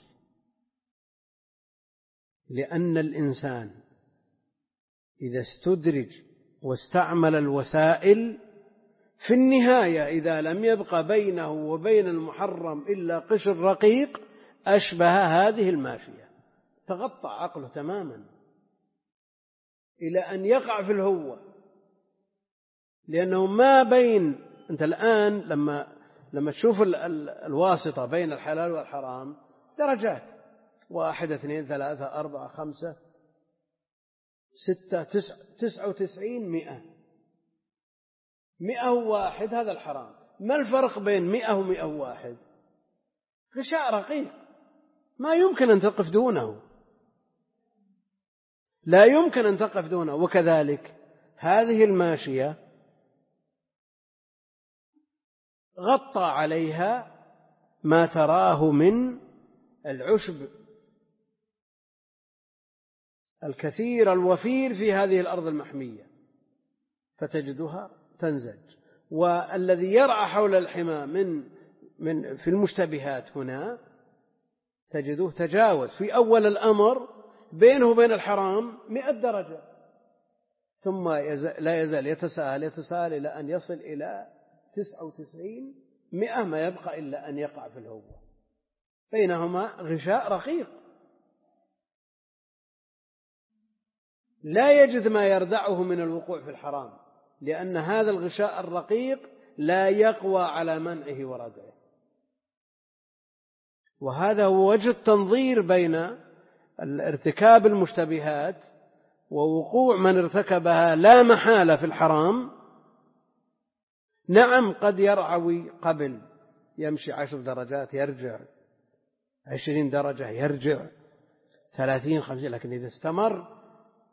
لأن الإنسان إذا استدرج واستعمل الوسائل في النهاية إذا لم يبق بينه وبين المحرم إلا قشر رقيق أشبه هذه الماشية، تغطى عقله تماما إلى أن يقع في الهوة، لأنه ما بين أنت الآن لما لما تشوف ال ال الواسطة بين الحلال والحرام درجات، واحد اثنين ثلاثة أربعة خمسة ستة تسعة تسعة وتسعين مئة مئة وواحد، هذا الحرام. ما الفرق بين مئة ومئة وواحد؟ غشاء رقيق ما يمكن أن تقف دونه، لا يمكن أن تقف دونه. وكذلك هذه الماشية غطى عليها ما تراه من العشب الكثير الوفير في هذه الأرض المحمية، فتجدها تنزج. والذي يرعى حول الحمى من من في المشتبهات هنا تجده تجاوز في أول الأمر بينه وبين الحرام مئة درجة، ثم لا يزال يتساهل يتساهل إلى أن يصل إلى تسعة وتسعين مئة، ما يبقى إلا أن يقع في الهوة، بينهما غشاء رقيق لا يجد ما يردعه من الوقوع في الحرام، لأن هذا الغشاء الرقيق لا يقوى على منعه وردعه. وهذا هو وجه التنظير بين ارتكاب المشتبهات ووقوع من ارتكبها لا محالة في الحرام. نعم قد يرعوي قبل، يمشي عشر درجات يرجع، عشرين درجة يرجع، ثلاثين خمسين، لكن إذا استمر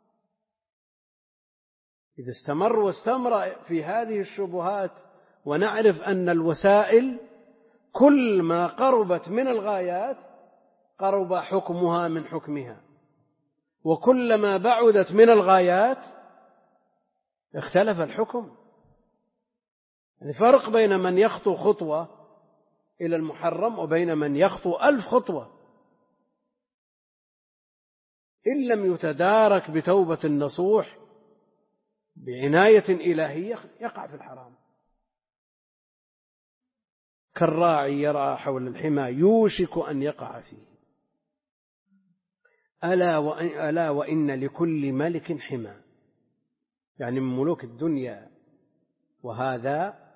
إذا استمر واستمر في هذه الشبهات، ونعرف أن الوسائل كل ما قربت من الغايات قرب حكمها من حكمها، وكلما بعدت من الغايات اختلف الحكم. يعني فرق بين من يخطو خطوة إلى المحرم وبين من يخطو ألف خطوة، إن لم يتدارك بتوبة النصوح بعناية إلهية يقع في الحرام. كالراعي يرعى حول الحمى يوشك أن يقع فيه. ألا وإن, ألا وإن لكل ملك حمى، يعني من ملوك الدنيا. وهذا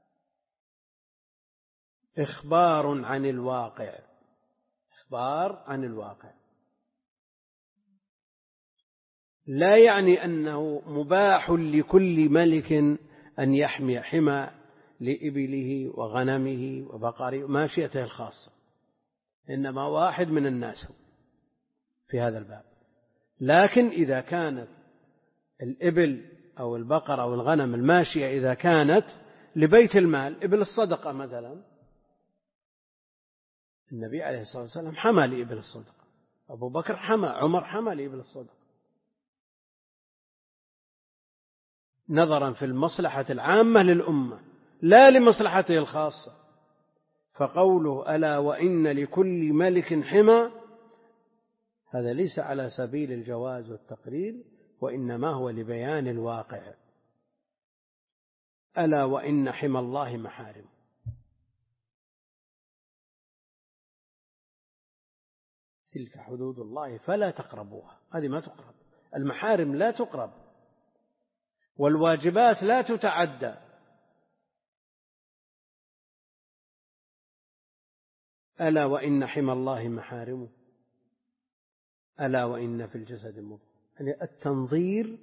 إخبار عن الواقع، إخبار عن الواقع، لا يعني أنه مباح لكل ملك أن يحمي حمى لإبله وغنمه وبقره ماشيته الخاصة، إنما واحد من الناس في هذا الباب. لكن إذا كانت الإبل أو البقر أو الغنم الماشية إذا كانت لبيت المال، إبل الصدقة مثلا، النبي عليه الصلاة والسلام حمى لإبل الصدقة، أبو بكر حمى، عمر حمى لإبل الصدقة، نظرا في المصلحة العامة للأمة لا لمصلحته الخاصة. فقوله ألا وإن لكل ملك حمى هذا ليس على سبيل الجواز والتقليل، وإنما هو لبيان الواقع. ألا وإن حمى الله محارم، تلك حدود الله فلا تقربوها، هذه ما تقرب، المحارم لا تقرب، والواجبات لا تتعدى. ألا وإن حمى الله محارمه، ألا وإن في الجسد مضغة، يعني التنظير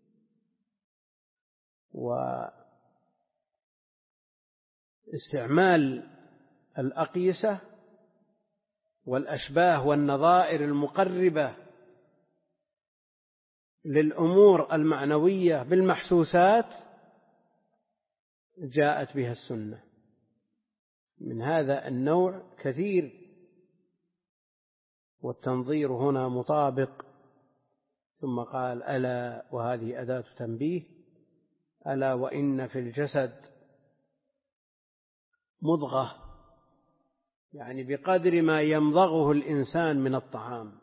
واستعمال الأقيسة والأشباه والنظائر المقربة للأمور المعنوية بالمحسوسات جاءت بها السنة، من هذا النوع كثير. والتنظير هنا مطابق. ثم قال ألا، وهذه أداة تنبيه، ألا وإن في الجسد مضغة، يعني بقدر ما يمضغه الإنسان من الطعام.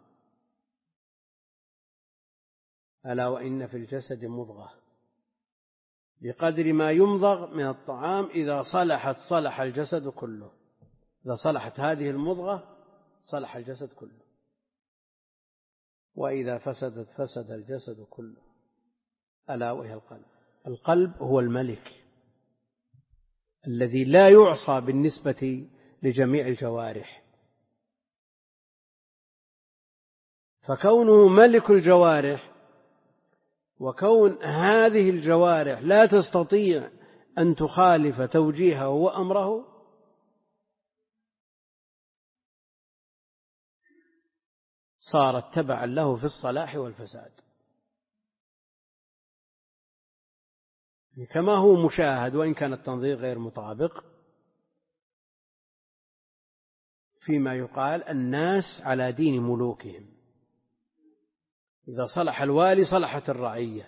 ألا وإن في الجسد مضغة، بقدر ما يمضغ من الطعام، إذا صلحت صلح الجسد كله، إذا صلحت هذه المضغة صلح الجسد كله، وإذا فسدت فسد الجسد كله، ألا وهي القلب. القلب هو الملك الذي لا يعصى بالنسبة لجميع الجوارح، فكونه ملك الجوارح وكون هذه الجوارح لا تستطيع أن تخالف توجيهه وأمره صارت تبعا له في الصلاح والفساد، كما هو مشاهد وإن كان التنظير غير مطابق فيما يقال الناس على دين ملوكهم، إذا صلح الوالي صلحت الرعية،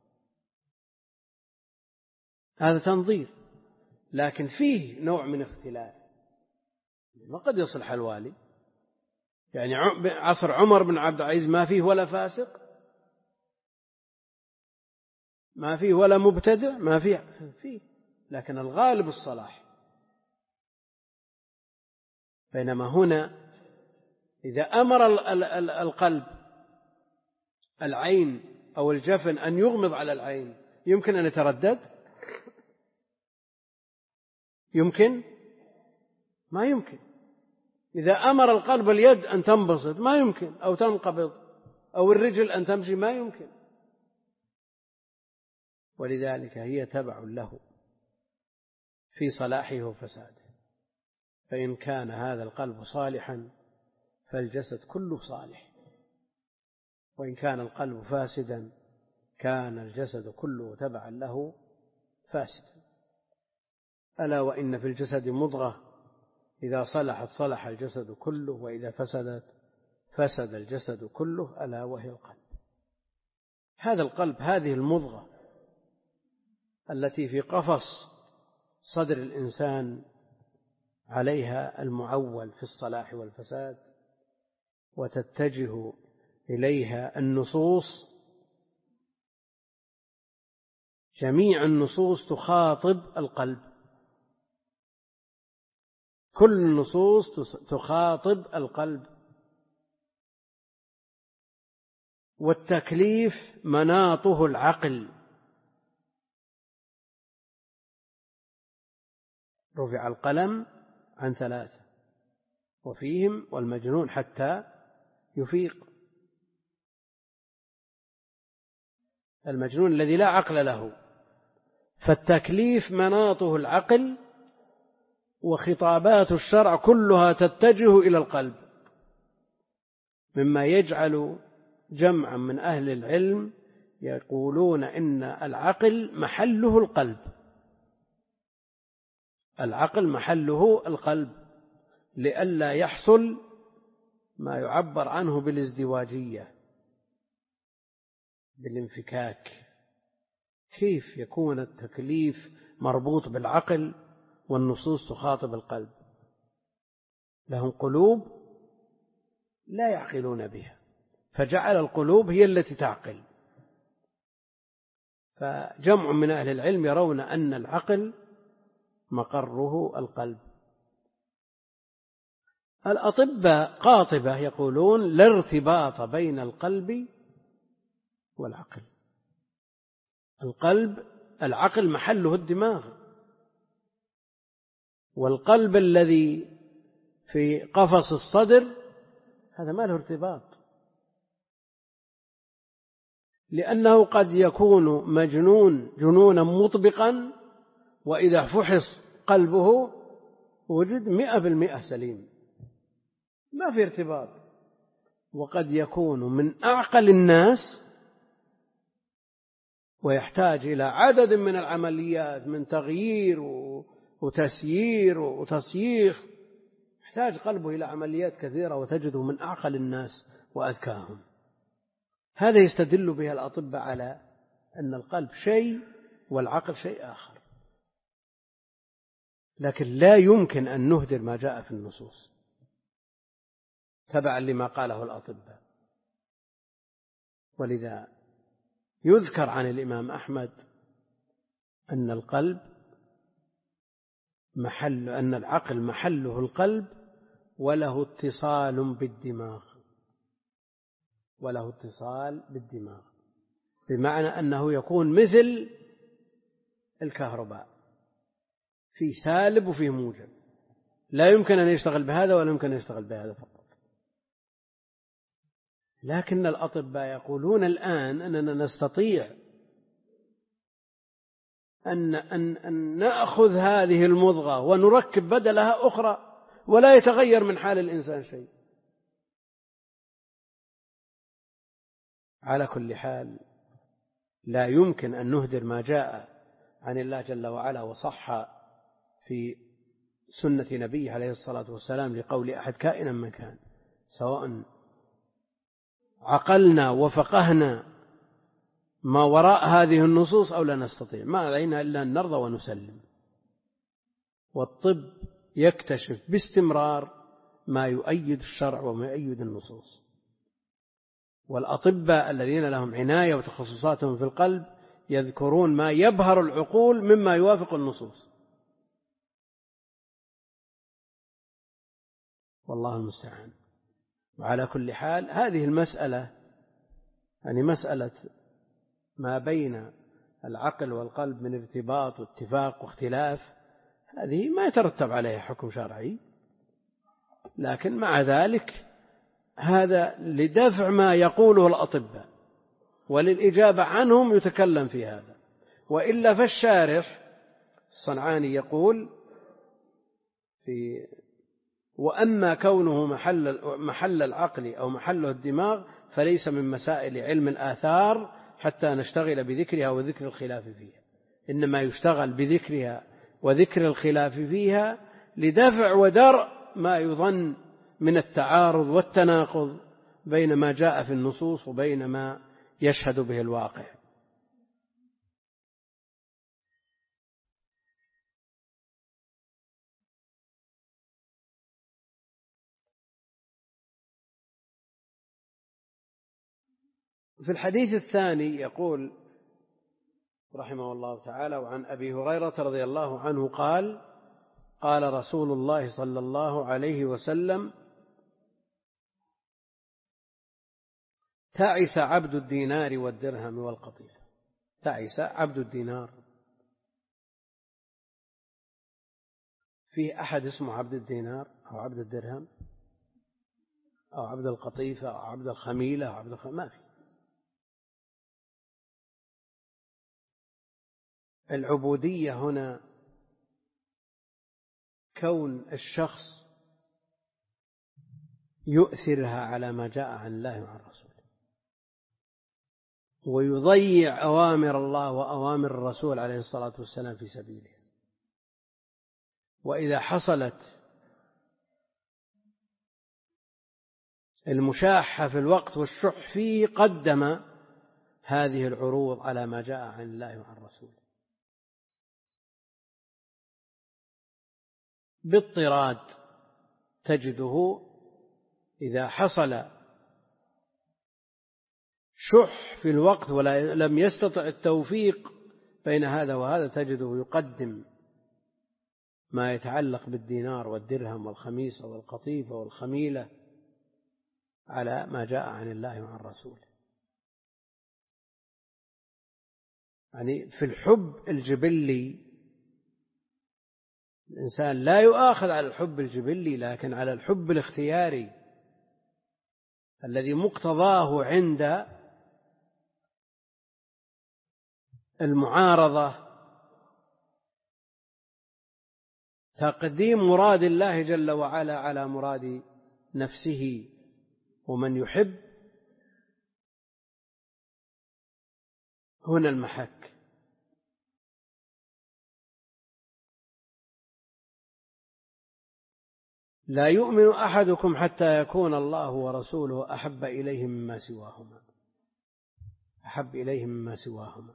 هذا تنظير. لكن فيه نوع من اختلاف، ما قد يصلح الوالي، يعني عصر عمر بن عبد العزيز ما فيه ولا فاسق، ما فيه ولا مبتدع، ما فيه فيه لكن الغالب الصلاح. بينما هنا إذا أمر القلب العين أو الجفن أن يغمض على العين، يمكن أن يتردد؟ يمكن؟ ما يمكن. إذا أمر القلب اليد أن تنبسط ما يمكن، أو تنقبض، أو الرجل أن تمشي ما يمكن. ولذلك هي تبع له في صلاحه وفساده، فإن كان هذا القلب صالحا فالجسد كله صالح، وإن كان القلب فاسدا كان الجسد كله تبعا له فاسدا. ألا وإن في الجسد مضغة، إذا صلحت صلح الجسد كله، وإذا فسدت فسد الجسد كله، ألا وهي القلب. هذا القلب، هذه المضغة التي في قفص صدر الإنسان عليها المعول في الصلاح والفساد، وتتجه إليها النصوص، جميع النصوص تخاطب القلب، كل النصوص تخاطب القلب. والتكليف مناطه العقل، رفع القلم عن ثلاثة وفيهم والمجنون حتى يفيق، المجنون الذي لا عقل له. فالتكليف مناطه العقل، وخطابات الشرع كلها تتجه إلى القلب، مما يجعل جمعا من أهل العلم يقولون إن العقل محله القلب، العقل محله القلب، لئلا يحصل ما يعبر عنه بالازدواجية، بالانفكاك. كيف يكون التكليف مربوط بالعقل والنصوص تخاطب القلب؟ لهم قلوب لا يعقلون بها، فجعل القلوب هي التي تعقل. فجمع من أهل العلم يرون أن العقل مقره القلب. الأطباء قاطبة يقولون لا ارتباط بين القلب والعقل. القلب العقل محله الدماغ، والقلب الذي في قفص الصدر هذا ما له ارتباط، لأنه قد يكون مجنون جنونا مطبقا، وإذا فحص قلبه وجد مئة بالمئة سليم، ما في ارتباط. وقد يكون من أعقل الناس ويحتاج إلى عدد من العمليات من تغيير وتسيير وتصييخ، يحتاج قلبه إلى عمليات كثيرة، وتجده من أعقل الناس وأذكاهم. هذا يستدل بها الأطباء على أن القلب شيء والعقل شيء آخر، لكن لا يمكن أن نهدر ما جاء في النصوص تبعا لما قاله الأطباء. ولذا يذكر عن الإمام أحمد أن القلب محل أن العقل محله القلب، وله اتصال بالدماغ، وله اتصال بالدماغ، بمعنى أنه يكون مثل الكهرباء، في سالب وفيه موجب، لا يمكن أن يشتغل بهذا ولا يمكن أن يشتغل بهذا فقط. لكن الأطباء يقولون الآن أننا نستطيع أن, أن, أن نأخذ هذه المضغة ونركب بدلها أخرى ولا يتغير من حال الإنسان شيء. على كل حال لا يمكن أن نهدر ما جاء عن الله جل وعلا وصح في سنة نبيه عليه الصلاة والسلام لقول أحد كائنا من كان، سواء عقلنا وفقهنا ما وراء هذه النصوص أو لا نستطيع، ما علينا إلا أن نرضى ونسلم. والطب يكتشف باستمرار ما يؤيد الشرع وما يؤيد النصوص، والأطباء الذين لهم عناية وتخصصاتهم في القلب يذكرون ما يبهر العقول مما يوافق النصوص، والله المستعان. وعلى كل حال هذه المسألة يعني مسألة ما بين العقل والقلب من ارتباط واتفاق واختلاف، هذه ما يترتب عليها حكم شرعي، لكن مع ذلك هذا لدفع ما يقوله الأطباء وللإجابة عنهم يتكلم في هذا. وإلا فالشارح الصنعاني يقول في وأما كونه محل, محل العقل أو محله الدماغ فليس من مسائل علم الآثار حتى نشتغل بذكرها وذكر الخلاف فيها، إنما يشتغل بذكرها وذكر الخلاف فيها لدفع ودرء ما يظن من التعارض والتناقض بين ما جاء في النصوص وبين ما يشهد به الواقع. في الحديث الثاني يقول رحمه الله تعالى: وعن أبي هريرة رضي الله عنه قال: قال رسول الله صلى الله عليه وسلم: تعس عبد الدينار والدرهم والقطيفة. تعس عبد الدينار، فيه أحد اسمه عبد الدينار أو عبد الدرهم أو عبد القطيفة أو عبد الخميلة أو عبد الخميلة، ما في. العبودية هنا كون الشخص يؤثرها على ما جاء عن الله وعن رسوله، ويضيع أوامر الله وأوامر الرسول عليه الصلاة والسلام في سبيله. وإذا حصلت المشاحة في الوقت والشح فيه قدم هذه العروض على ما جاء عن الله وعن رسوله باضطراد. تجده إذا حصل شح في الوقت ولم يستطع التوفيق بين هذا وهذا، تجده يقدم ما يتعلق بالدينار والدرهم والخميصة والقطيفة والخميلة على ما جاء عن الله وعن رسوله. يعني في الحب الجبلي الإنسان لا يؤاخذ على الحب الجبلي، لكن على الحب الاختياري الذي مقتضاه عند المعارضة تقديم مراد الله جل وعلا على مراد نفسه. ومن يحب هنا المحك. لا يؤمن أحدكم حتى يكون الله ورسوله أحب إليه مما سواهما أحب إليه مما سواهما.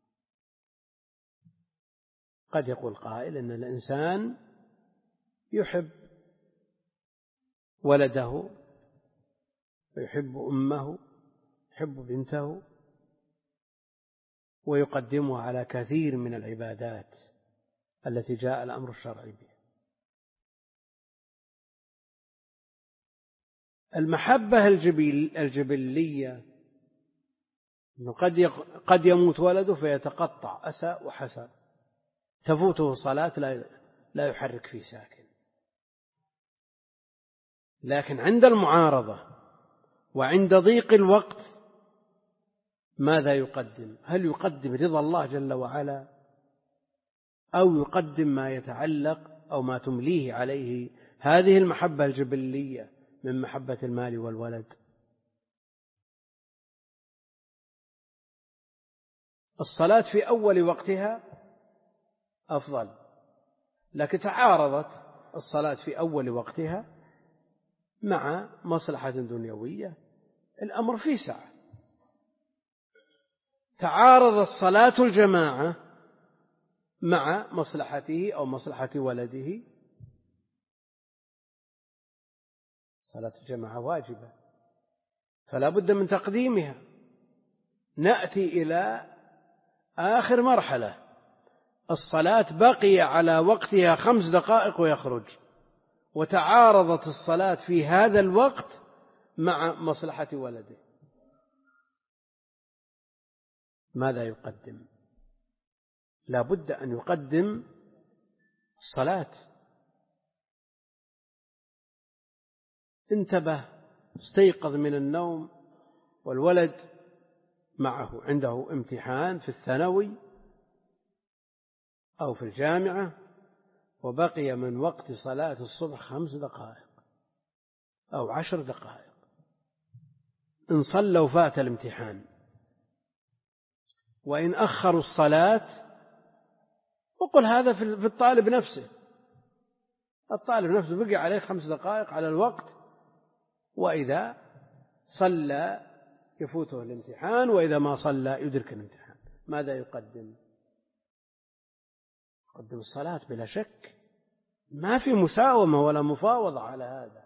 قد يقول قائل إن الإنسان يحب ولده ويحب أمه، يحب بنته، ويقدمها على كثير من العبادات التي جاء الأمر الشرعي بها. المحبة الجبل الجبلية إنه قد قد يموت ولده فيتقطع أسى وحسى، تفوته الصلاة لا لا يحرك فيه ساكن. لكن عند المعارضة وعند ضيق الوقت ماذا يقدم؟ هل يقدم رضا الله جل وعلا أو يقدم ما يتعلق أو ما تمليه عليه هذه المحبة الجبلية من محبة المال والولد؟ الصلاة في أول وقتها أفضل، لكن تعارضت الصلاة في أول وقتها مع مصلحة دنيوية، الأمر فيه سعة. تعارضت صلاة الجماعة مع مصلحته أو مصلحة ولده. صلاة الجماعة واجبة فلا بد من تقديمها. نأتي إلى آخر مرحلة، الصلاة بقي على وقتها خمس دقائق ويخرج، وتعارضت الصلاة في هذا الوقت مع مصلحة ولده، ماذا يقدم؟ لا بد أن يقدم الصلاة. انتبه، استيقظ من النوم والولد معه عنده امتحان في الثانوي أو في الجامعة، وبقي من وقت صلاة الصبح خمس دقائق أو عشر دقائق، إن صلوا فات الامتحان، وإن أخروا الصلاة وقل هذا في الطالب نفسه. الطالب نفسه بقي عليه خمس دقائق على الوقت، وإذا صلى يفوته الامتحان، وإذا ما صلى يدرك الامتحان. ماذا يقدم؟ يقدم الصلاة بلا شك، ما في مساومة ولا مفاوضة على هذا،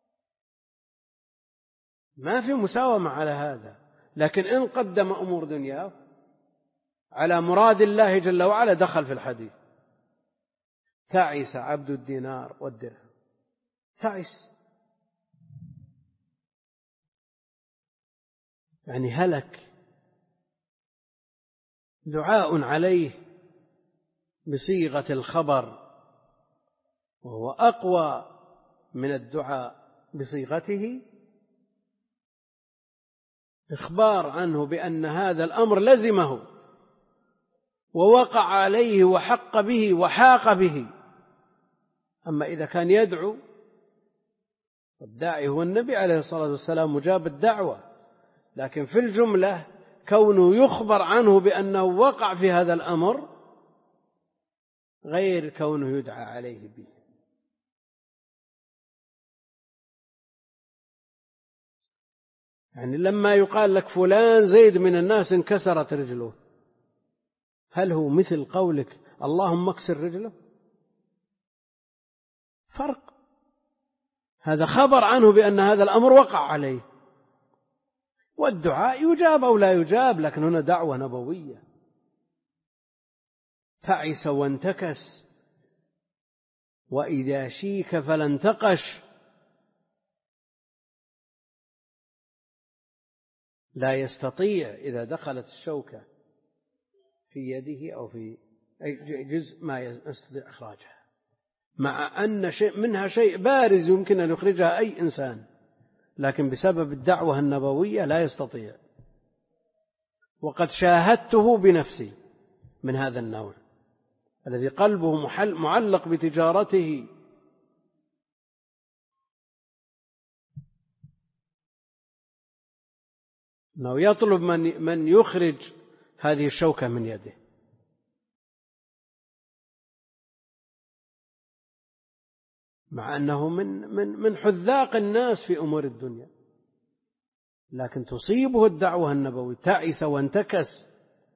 ما في مساومة على هذا. لكن إن قدم أمور دنياه على مراد الله جل وعلا دخل في الحديث: تعس عبد الدينار والدرهم. تعس يعني هلك. دعاء عليه بصيغة الخبر، وهو أقوى من الدعاء بصيغته، إخبار عنه بأن هذا الأمر لزمه ووقع عليه وحق به وحاق به. أما إذا كان يدعو، الداعي هو النبي عليه الصلاة والسلام مجاب الدعوة، لكن في الجملة كونه يخبر عنه بأنه وقع في هذا الأمر غير كونه يدعى عليه به. يعني لما يقال لك فلان زيد من الناس انكسرت رجله، هل هو مثل قولك اللهم اكسر رجله؟ فرق. هذا خبر عنه بأن هذا الأمر وقع عليه، والدعاء يجاب أو لا يجاب، لكن هنا دعوة نبوية. تعس وانتكس وإذا شيك فلا انتقش، لا يستطيع إذا دخلت الشوكة في يده أو في أي جزء ما يستطيع إخراجها، مع أن شيء منها شيء بارز يمكن أن يخرجها أي إنسان، لكن بسبب الدعوة النبوية لا يستطيع. وقد شاهدته بنفسي من هذا النوع الذي قلبه معلق بتجارته، أنه يطلب من من يخرج هذه الشوكة من يده، مع أنه من من من حذاق الناس في أمور الدنيا، لكن تصيبه الدعوة النبوية. تعس وانتكس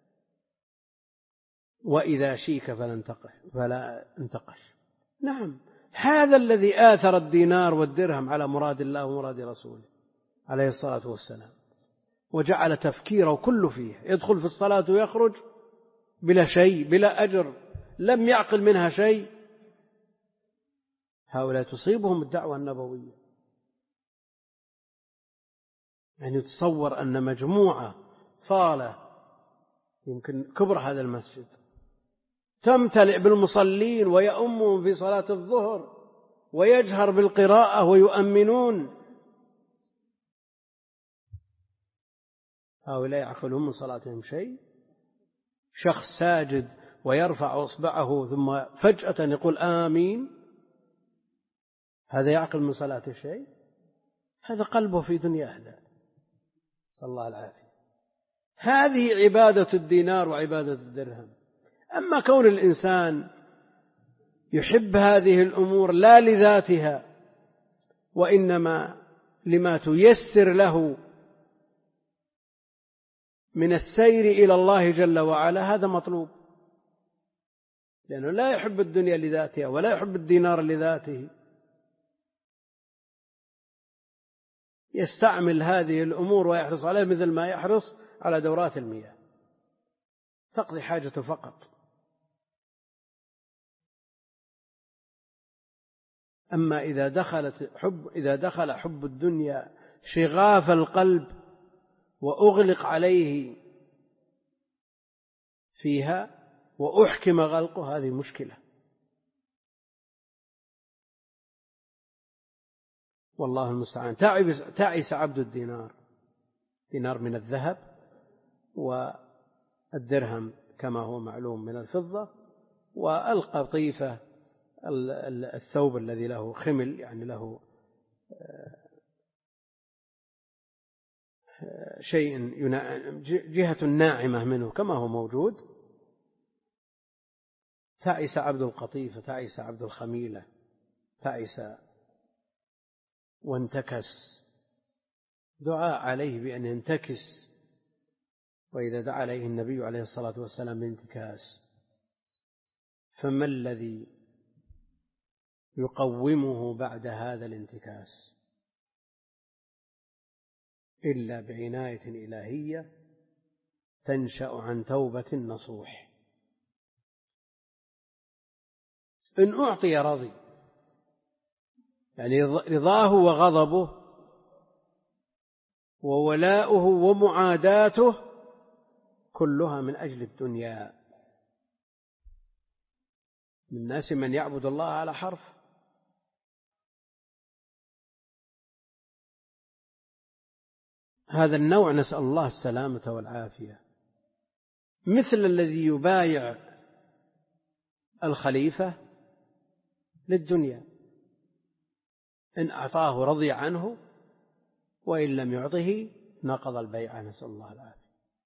وإذا شيك فلا انتقش فلا انتقش. نعم، هذا الذي آثر الدينار والدرهم على مراد الله ومراد رسوله عليه الصلاة والسلام، وجعل تفكيره كله فيه، يدخل في الصلاة ويخرج بلا شيء، بلا أجر، لم يعقل منها شيء. هؤلاء تصيبهم الدعوة النبوية. يعني تصور أن مجموعة صالة يمكن كبر هذا المسجد تمتلئ بالمصلين ويؤمهم في صلاة الظهر ويجهر بالقراءة ويؤمنون، هؤلاء يعقلون من صلاتهم شيء؟ شخص ساجد ويرفع أصبعه ثم فجأة يقول آمين، هذا يعقل من صلاته شيء؟ هذا قلبه في دنيا أهله، صلى الله العافية. هذه عبادة الدينار وعبادة الدرهم. أما كون الإنسان يحب هذه الأمور لا لذاتها وإنما لما تيسر له من السير إلى الله جل وعلا، هذا مطلوب، لأنه لا يحب الدنيا لذاتها ولا يحب الدينار لذاته، يستعمل هذه الأمور ويحرص عليها مثل ما يحرص على دورات المياه، تقضي حاجته فقط. أما إذا دخلت حب إذا دخل حب الدنيا شغاف القلب وأغلق عليه فيها وأحكم غلقه، هذه مشكلة، والله المستعان. تعس عبد الدينار، دينار من الذهب والدرهم كما هو معلوم من الفضة، والقطيفة الثوب الذي له خمل، يعني له شيء جهة ناعمة منه كما هو موجود. تعس عبد القطيفة، تعس عبد الخميلة، تعس وانتكس. دعاء عليه بأن ينتكس، وإذا دعا عليه النبي عليه الصلاة والسلام بانتكاس، فما الذي يقومه بعد هذا الانتكاس إلا بعناية إلهية تنشأ عن توبة نصوح. إن أعطي رضي، يعني رضاه وغضبه وولاؤه ومعاداته كلها من أجل الدنيا. من الناس من يعبد الله على حرف، هذا النوع نسأل الله السلامة والعافية، مثل الذي يبايع الخليفة للدنيا، إن أعطاه رضي عنه، وإن لم يعطه نقض البيعة، نسأل الله العافية.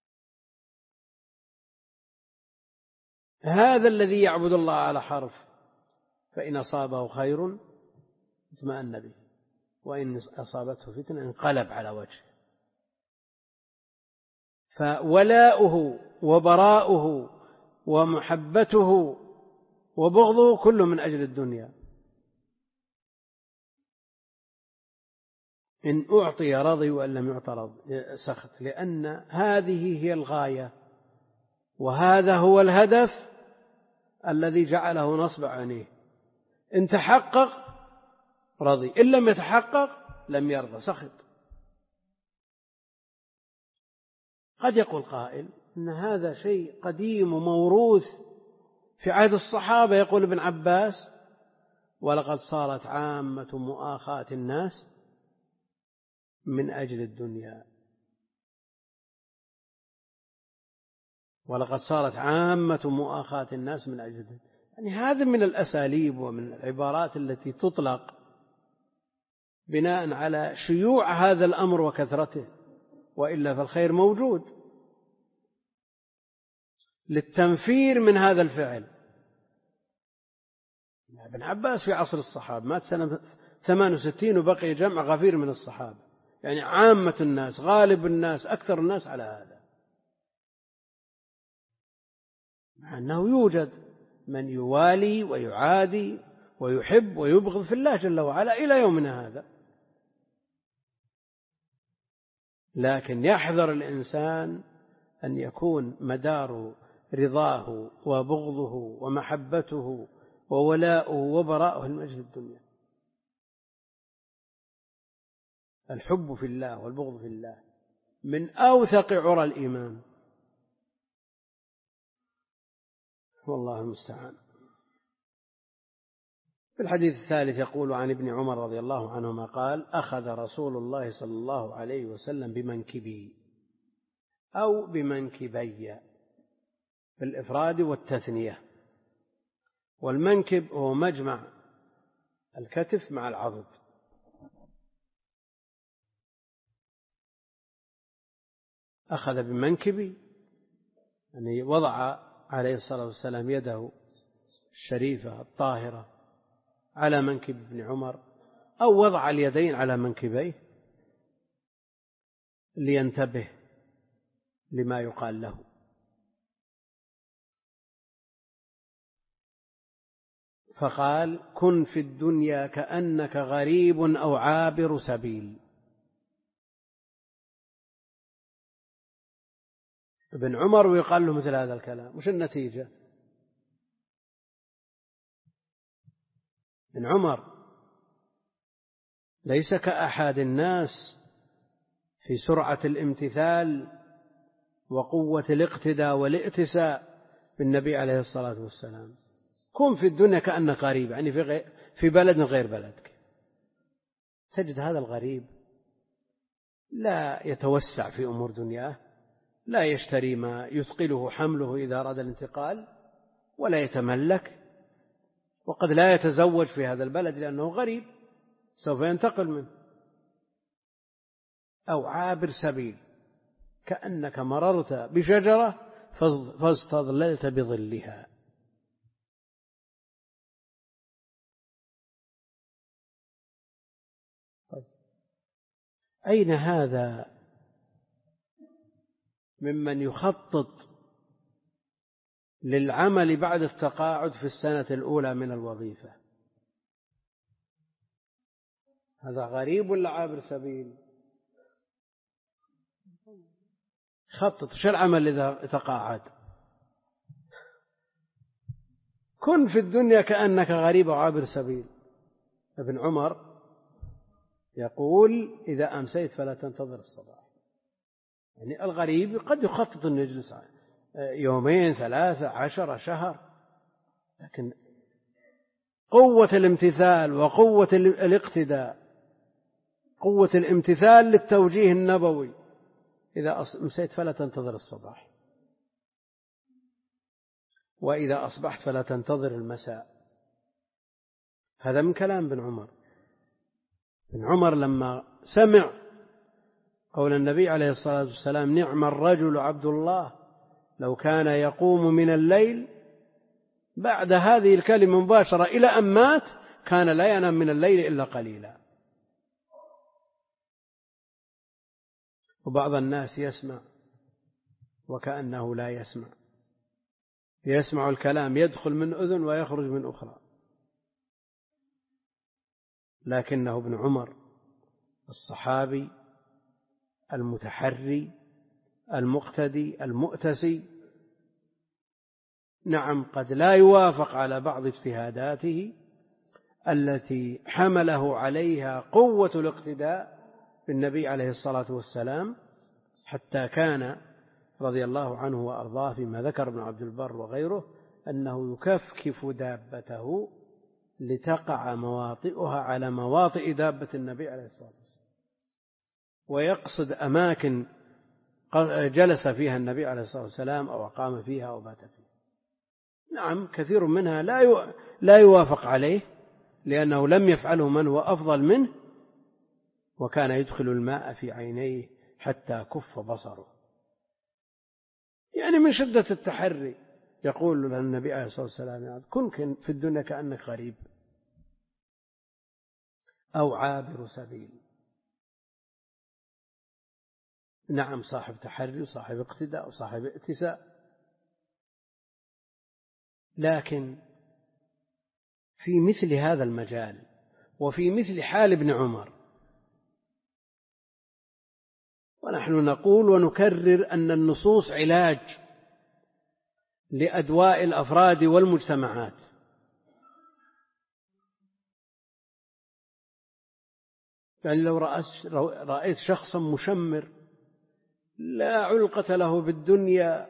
هذا الذي يعبد الله على حرف، فإن أصابه خير اطمأن به، وإن أصابته فتنة انقلب على وجهه. فولاؤه وبراؤه ومحبته وبغضه كل من أجل الدنيا. إن أعطي رضي وإن لم يعط رضي سخط، لأن هذه هي الغاية، وهذا هو الهدف الذي جعله نصب عينيه. إن تحقق رضي، إن لم يتحقق لم يرضى سخط. قد يقول قائل إن هذا شيء قديم وموروث في عهد الصحابة. يقول ابن عباس: ولقد صارت عامة مؤاخاة الناس من أجل الدنيا. ولقد صارت عامة مؤاخاة الناس من أجل الدنيا، يعني هذا من الأساليب ومن العبارات التي تطلق بناء على شيوع هذا الأمر وكثرته، وإلا فالخير موجود، للتنفير من هذا الفعل. ابن عباس في عصر الصحابة مات سنة ثمان وستين وبقي جمع غفير من الصحابة، يعني عامة الناس، غالب الناس، أكثر الناس على هذا، مع أنه يوجد من يوالي ويعادي ويحب ويبغض في الله جل وعلا إلى يومنا هذا. لكن يحذر الإنسان أن يكون مدار رضاه وبغضه ومحبته وولاؤه وبراءه من أجل الدنيا. الحب في الله والبغض في الله من أوثق عرى الإيمان، والله المستعان. في الحديث الثالث يقول عن ابن عمر رضي الله عنهما قال: أخذ رسول الله صلى الله عليه وسلم بمنكبي أو بمنكبي بالإفراد والتثنية. والمنكب هو مجمع الكتف مع العضد. أخذ بمنكبي يعني وضع عليه الصلاة والسلام يده الشريفة الطاهرة على منكب ابن عمر، أو وضع اليدين على منكبيه لينتبه لما يقال له. فقال: كن في الدنيا كأنك غريب أو عابر سبيل. ابن عمر ويقال له مثل هذا الكلام، وش النتيجة؟ ابن عمر ليس كأحد الناس في سرعة الامتثال وقوة الاقتداء والائتساء بالنبي عليه الصلاة والسلام. كن في الدنيا كأنك غريب، يعني في, غير في بلد غير بلدك. تجد هذا الغريب لا يتوسع في أمور دنياه، لا يشتري ما يثقله حمله إذا أراد الانتقال، ولا يتملك، وقد لا يتزوج في هذا البلد لأنه غريب سوف ينتقل منه. أو عابر سبيل، كأنك مررت بشجرة فاستظللت بظلها. أين هذا ممن يخطط للعمل بعد التقاعد في السنة الأولى من الوظيفة؟ هذا غريب ولا عابر سبيل؟ خطط شو العمل إذا تقاعد؟ كن في الدنيا كأنك غريب وعابر سبيل. ابن عمر يقول: إذا أمسيت فلا تنتظر الصباح. يعني الغريب قد يخطط أن يجلس يومين ثلاثة عشر شهر، لكن قوة الامتثال وقوة الاقتداء، قوة الامتثال للتوجيه النبوي، إذا أمسيت فلا تنتظر الصباح، وإذا أصبحت فلا تنتظر المساء. هذا من كلام ابن عمر. ابن عمر لما سمع قول النبي عليه الصلاة والسلام نعم الرجل عبد الله لو كان يقوم من الليل، بعد هذه الكلمة مباشرة إلى أن مات كان لا ينام من الليل إلا قليلا. وبعض الناس يسمع وكأنه لا يسمع، يسمع الكلام يدخل من أذن ويخرج من أخرى، لكنه ابن عمر الصحابي المتحري المقتدي المؤتسي، نعم قد لا يوافق على بعض اجتهاداته التي حمله عليها قوة الاقتداء بالنبي عليه الصلاة والسلام، حتى كان رضي الله عنه وأرضاه فيما ذكر ابن عبد البر وغيره أنه يكفكف دابته لتقع مواطئها على مواطئ دابة النبي عليه الصلاة والسلام، ويقصد أماكن جلس فيها النبي عليه الصلاة والسلام أو أقام فيها أو بات فيها. نعم كثير منها لا لا يوافق عليه لأنه لم يفعله من هو أفضل منه، وكان يدخل الماء في عينيه حتى كف بصره، يعني من شدة التحري. يقول له النبي عليه الصلاة والسلام كن في الدنيا كأنك غريب أو عابر سبيل. نعم صاحب تحري وصاحب اقتداء وصاحب ائتساء، لكن في مثل هذا المجال وفي مثل حال ابن عمر، ونحن نقول ونكرر أن النصوص علاج لأدواء الأفراد والمجتمعات. يعني لو رأيت شخصا مشمر لا علقة له بالدنيا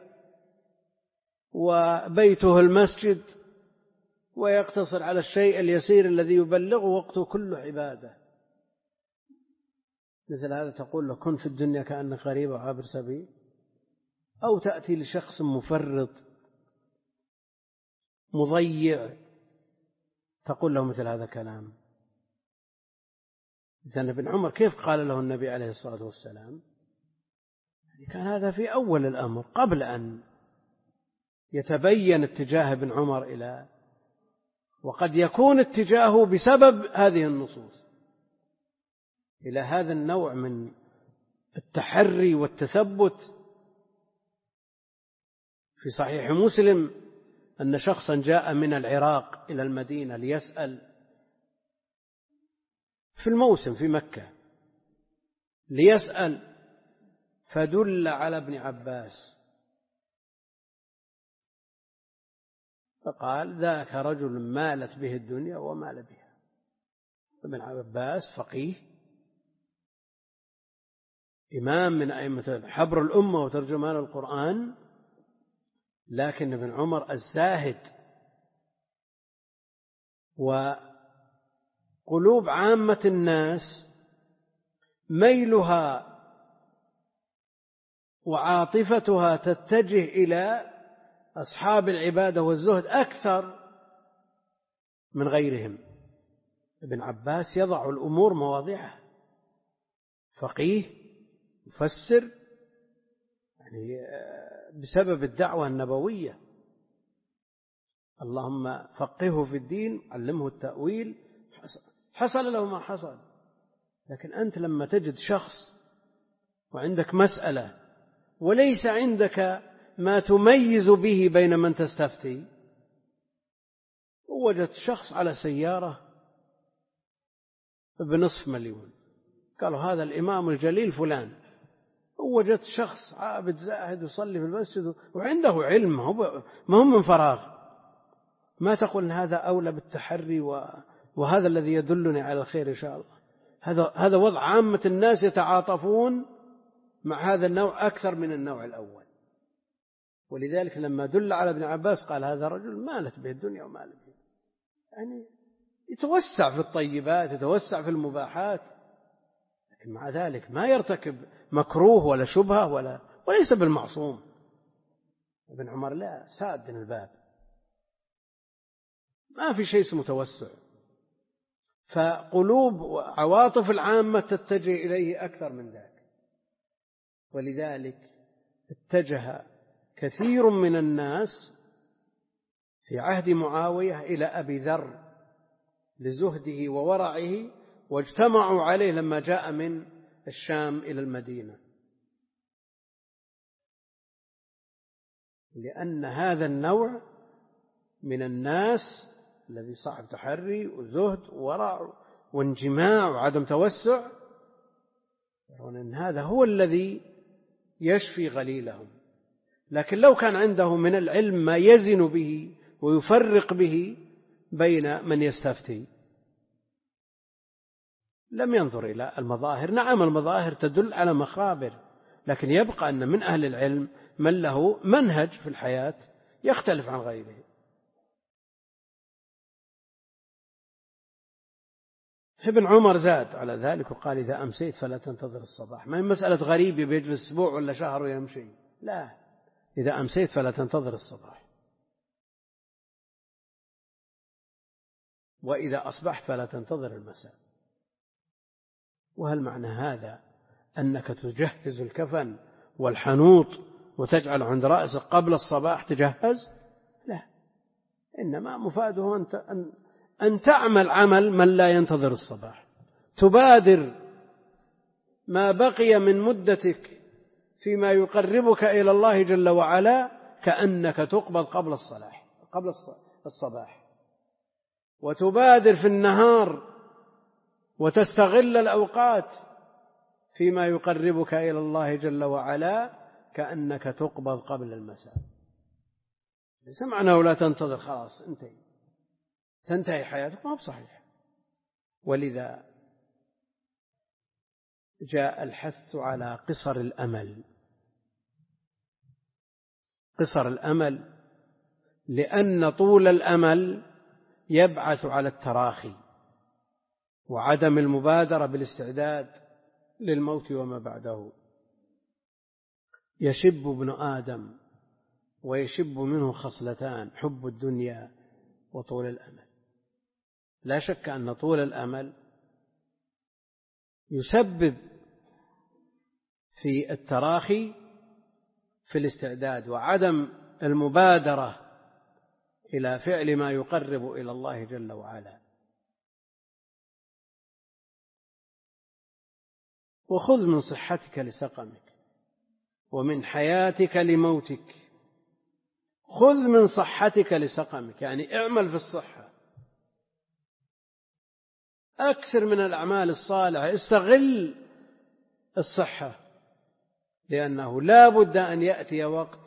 وبيته المسجد ويقتصر على الشيء اليسير الذي يبلغه وقته كله عبادة، مثل هذا تقول له كن في الدنيا كأنك غريب وعابر سبيل؟ أو تأتي لشخص مفرط مضيع تقول له مثل هذا الكلام؟ إذن ابن عمر كيف قال له النبي عليه الصلاة والسلام؟ كان هذا في أول الأمر قبل أن يتبين اتجاه ابن عمر إلى، وقد يكون اتجاهه بسبب هذه النصوص إلى هذا النوع من التحري والتثبت. في صحيح مسلم أن شخصا جاء من العراق إلى المدينة ليسأل في الموسم في مكة، ليسأل فدل على ابن عباس فقال ذاك رجل مالت به الدنيا ومال بها. ابن عباس فقيه إمام من أئمة حبر الأمة وترجمان القرآن، لكن ابن عمر الزاهد، وقلوب عامة الناس ميلها وعاطفتها تتجه إلى أصحاب العبادة والزهد أكثر من غيرهم. ابن عباس يضع الأمور مواضعها، فقيه مفسر، يعني بسبب الدعوة النبوية اللهم فقهه في الدين علمه التأويل، حصل له ما حصل. لكن أنت لما تجد شخص وعندك مسألة وليس عندك ما تميز به بين من تستفتي، وجدت شخص على سيارة بنصف مليون قالوا هذا الإمام الجليل فلان، ووجدت شخص عابد زاهد يصلي في المسجد وعنده علم ما هم من فراغ، ما تقول إن هذا أولى بالتحري وهذا الذي يدلني على الخير إن شاء الله؟ هذا هذا وضع عامة الناس يتعاطفون مع هذا النوع أكثر من النوع الأول. ولذلك لما دل على ابن عباس قال هذا رجل مالت به الدنيا ومالت به، يعني يتوسع في الطيبات يتوسع في المباحات، لكن مع ذلك ما يرتكب مكروه ولا شبهة ولا وليس بالمعصوم. ابن عمر لا، ساد الباب، ما في شيء اسمه توسع، فقلوب وعواطف العامة تتجه إليه أكثر من ذلك. ولذلك اتجه كثير من الناس في عهد معاوية إلى أبي ذر لزهده وورعه، واجتمعوا عليه لما جاء من الشام إلى المدينة، لأن هذا النوع من الناس الذي صاحب تحري وزهد وورع وانجماع وعدم توسع، يرون أن هذا هو الذي يشفي غليلهم. لكن لو كان عنده من العلم ما يزن به ويفرق به بين من يستفتي لم ينظر إلى المظاهر. نعم المظاهر تدل على مخابر، لكن يبقى أن من أهل العلم من له منهج في الحياة يختلف عن غيره. ابن عمر زاد على ذلك وقال إذا أمسيت فلا تنتظر الصباح. ما هي مسألة غريب بيجلس أسبوع ولا شهر ويمشي، لا، إذا أمسيت فلا تنتظر الصباح، وإذا أصبحت فلا تنتظر المساء. وهل معنى هذا أنك تجهز الكفن والحنوط وتجعل عند رأسك قبل الصباح تجهز؟ لا، إنما مفاده أن أن تعمل عمل من لا ينتظر الصباح، تبادر ما بقي من مدتك فيما يقربك إلى الله جل وعلا كأنك تقبض قبل الصلاح قبل الصباح، وتبادر في النهار وتستغل الأوقات فيما يقربك إلى الله جل وعلا كأنك تقبض قبل المساء. ليس معناه لا تنتظر خلاص انتهي تنتهي حياتك، ما هو بصحيح. ولذا جاء الحث على قصر الأمل، قصر الأمل لأن طول الأمل يبعث على التراخي وعدم المبادرة بالاستعداد للموت وما بعده. يشب ابن آدم ويشب منه خصلتان: حب الدنيا وطول الأمل. لا شك أن طول الأمل يسبب في التراخي في الاستعداد وعدم المبادرة إلى فعل ما يقرب إلى الله جل وعلا. وخذ من صحتك لسقمك ومن حياتك لموتك. خذ من صحتك لسقمك، يعني اعمل في الصحة، أكثر من الأعمال الصالحة، استغل الصحة، لأنه لا بد أن يأتي وقت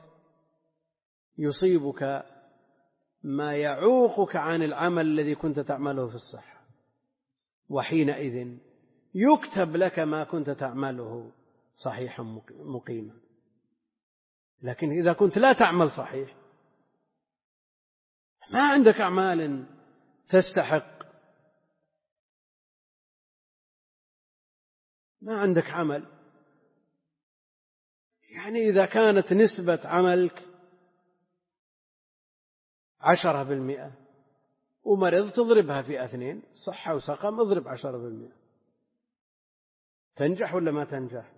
يصيبك ما يعوقك عن العمل الذي كنت تعمله في الصحة، وحينئذ يكتب لك ما كنت تعمله صحيحا مقيما. لكن إذا كنت لا تعمل صحيح، ما عندك أعمال تستحق، ما عندك عمل، يعني إذا كانت نسبة عملك عشرة بالمئة ومرض تضربها في اثنين، صحة وسقم اضرب عشرة بالمئة، تنجح ولا ما تنجح؟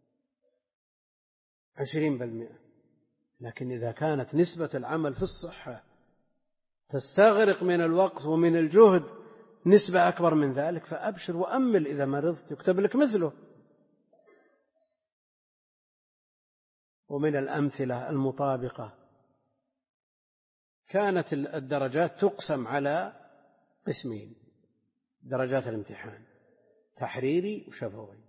عشرين بالمئة. لكن إذا كانت نسبة العمل في الصحة تستغرق من الوقت ومن الجهد نسبة أكبر من ذلك، فأبشر وأمل، إذا مرضت يكتب لك مثله. ومن الأمثلة المطابقة كانت الدرجات تقسم على قسمين: درجات الامتحان تحريري وشفوي.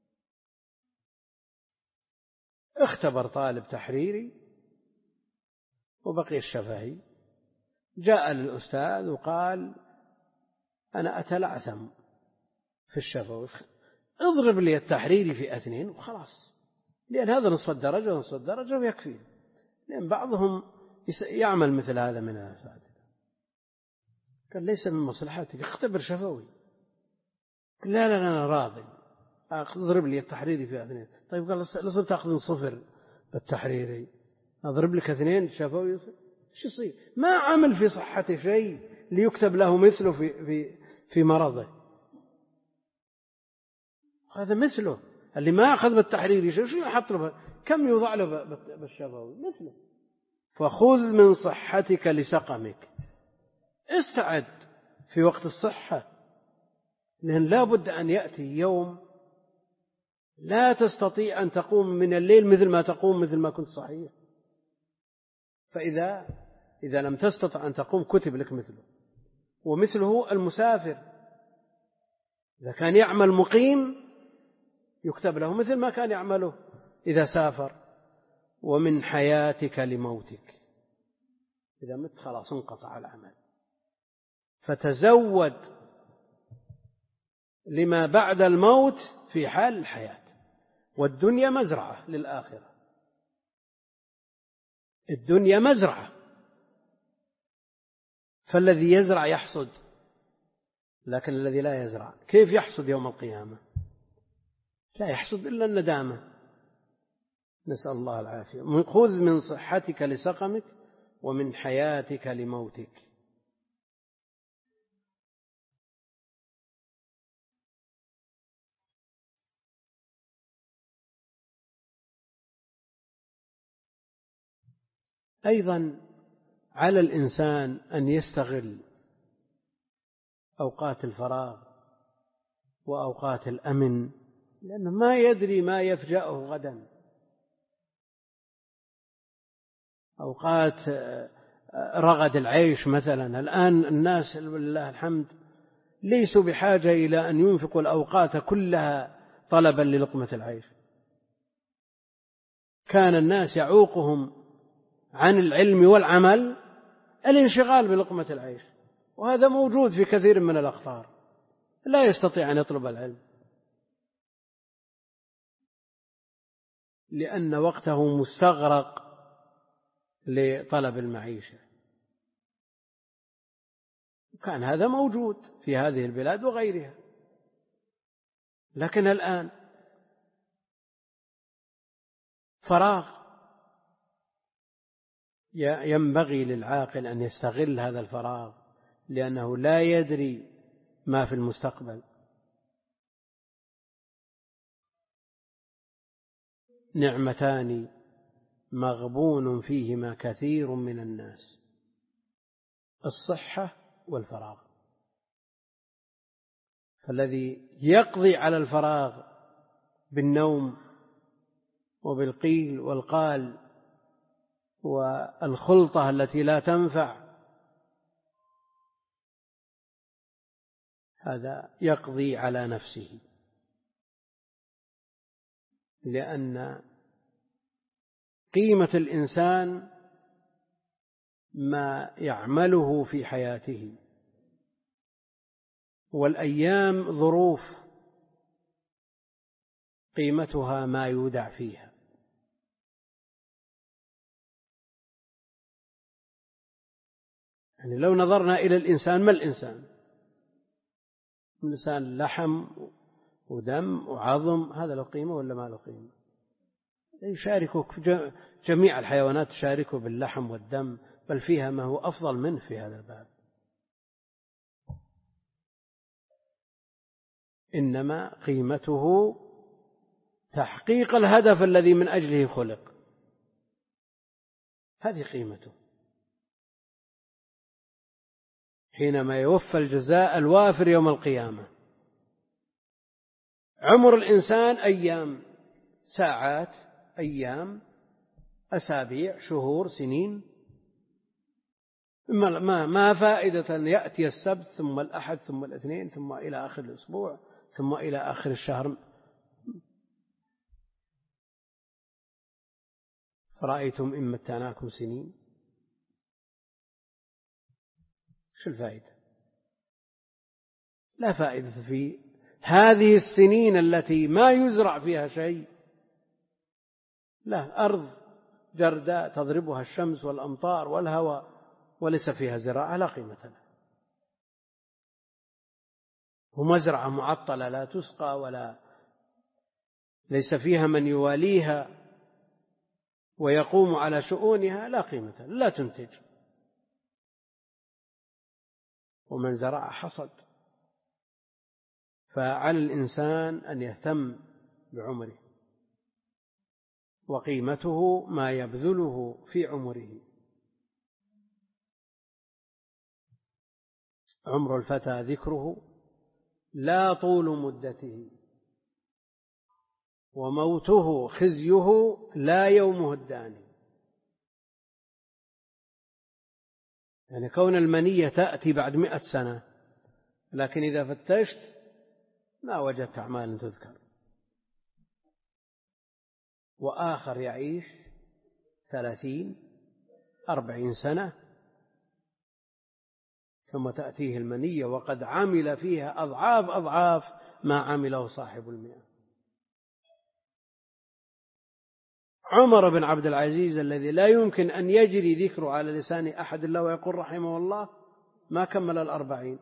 اختبر طالب تحريري وبقي الشفهي، جاء للأستاذ وقال أنا أتلعثم في الشفوي، اضرب لي التحريري في اثنين وخلاص، لأن هذا نصف الدرجة ونصف الدرجة ويكفي. لأن بعضهم يعمل مثل هذا من الأساتذة. قال ليس من مصلحتك، اختبر شفوي. قال لا لا لا أنا راضي، اضرب لي التحريري في اثنين. طيب قال لازم تأخذ صفر بالتحريري، أضرب لك اثنين شفوي، شو يصير؟ ما عمل في صحته شيء ليكتب له مثله في في في مرضه. هذا مثله اللي ما أخذ بالتحرير شو يحط له كم يوضع له بالشفوي مثله. فخذ من صحتك لسقمك، استعد في وقت الصحة، لأن لا بد أن يأتي يوم لا تستطيع أن تقوم من الليل مثل ما تقوم مثل ما كنت صحيح. فإذا إذا لم تستطع أن تقوم كتب لك مثله. ومثله المسافر إذا كان يعمل مقيم يكتب له مثل ما كان يعمله إذا سافر. ومن حياتك لموتك، إذا مت خلاص انقطع العمل. فتزود لما بعد الموت في حال الحياة. والدنيا مزرعة للآخرة، الدنيا مزرعة، فالذي يزرع يحصد، لكن الذي لا يزرع كيف يحصد يوم القيامة؟ لا يحصد إلا الندامة. نسأل الله العافية. خذ من صحتك لسقمك ومن حياتك لموتك. أيضا على الإنسان أن يستغل أوقات الفراغ وأوقات الأمن، لأنه ما يدري ما يفجأه غدا. أوقات رغد العيش مثلا، الآن الناس لله الحمد ليسوا بحاجة إلى أن ينفقوا الأوقات كلها طلبا للقمة العيش. كان الناس يعوقهم عن العلم والعمل الانشغال بلقمة العيش، وهذا موجود في كثير من الأقطار، لا يستطيع أن يطلب العلم لأن وقته مستغرق لطلب المعيشة. كان هذا موجود في هذه البلاد وغيرها، لكن الآن فراغ. ينبغي للعاقل أن يستغل هذا الفراغ، لأنه لا يدري ما في المستقبل. نعمتان مغبون فيهما كثير من الناس: الصحة والفراغ. فالذي يقضي على الفراغ بالنوم وبالقيل والقال والخلطة التي لا تنفع، هذا يقضي على نفسه، لأن قيمة الإنسان ما يعمله في حياته، والأيام ظروف قيمتها ما يودع فيها. يعني لو نظرنا إلى الإنسان، ما الإنسان؟ الإنسان لحم ودم وعظم، هذا له قيمة ولا ما له قيمة؟ يشاركه جميع الحيوانات، تشاركه باللحم والدم، بل فيها ما هو أفضل منه في هذا الباب. إنما قيمته تحقيق الهدف الذي من أجله خلق، هذه قيمته. حينما يوفى الجزاء الوافر يوم القيامة. عمر الإنسان أيام، ساعات، أيام، أسابيع، شهور، سنين. ما ما فائدة أن يأتي السبت ثم الأحد ثم الاثنين ثم إلى آخر الأسبوع ثم إلى آخر الشهر. فرأيتم إن متعناكم سنين، شو الفائدة؟ لا فائدة في هذه السنين التي ما يزرع فيها شيء. لا، أرض جرداء تضربها الشمس والأمطار والهواء وليس فيها زراعة، لا قيمة لها. ومزرعة معطلة لا تسقى ولا ليس فيها من يواليها ويقوم على شؤونها، لا قيمة لها، لا تنتج. ومن زرع حصد. فعلى الإنسان أن يهتم بعمره، وقيمته ما يبذله في عمره. عمر الفتى ذكره لا طول مدته، وموته خزيه لا يومه الداني. يعني كون المنية تأتي بعد مئة سنة، لكن إذا فتشت ما وجدت أعمال تذكر. وآخر يعيش ثلاثين أربعين سنة ثم تأتيه المنية وقد عمل فيها أضعاف أضعاف ما عمله صاحب المئة. عمر بن عبد العزيز الذي لا يمكن أن يجري ذكره على لسان أحد إلا ويقول رحمه الله ما كمل الأربعين،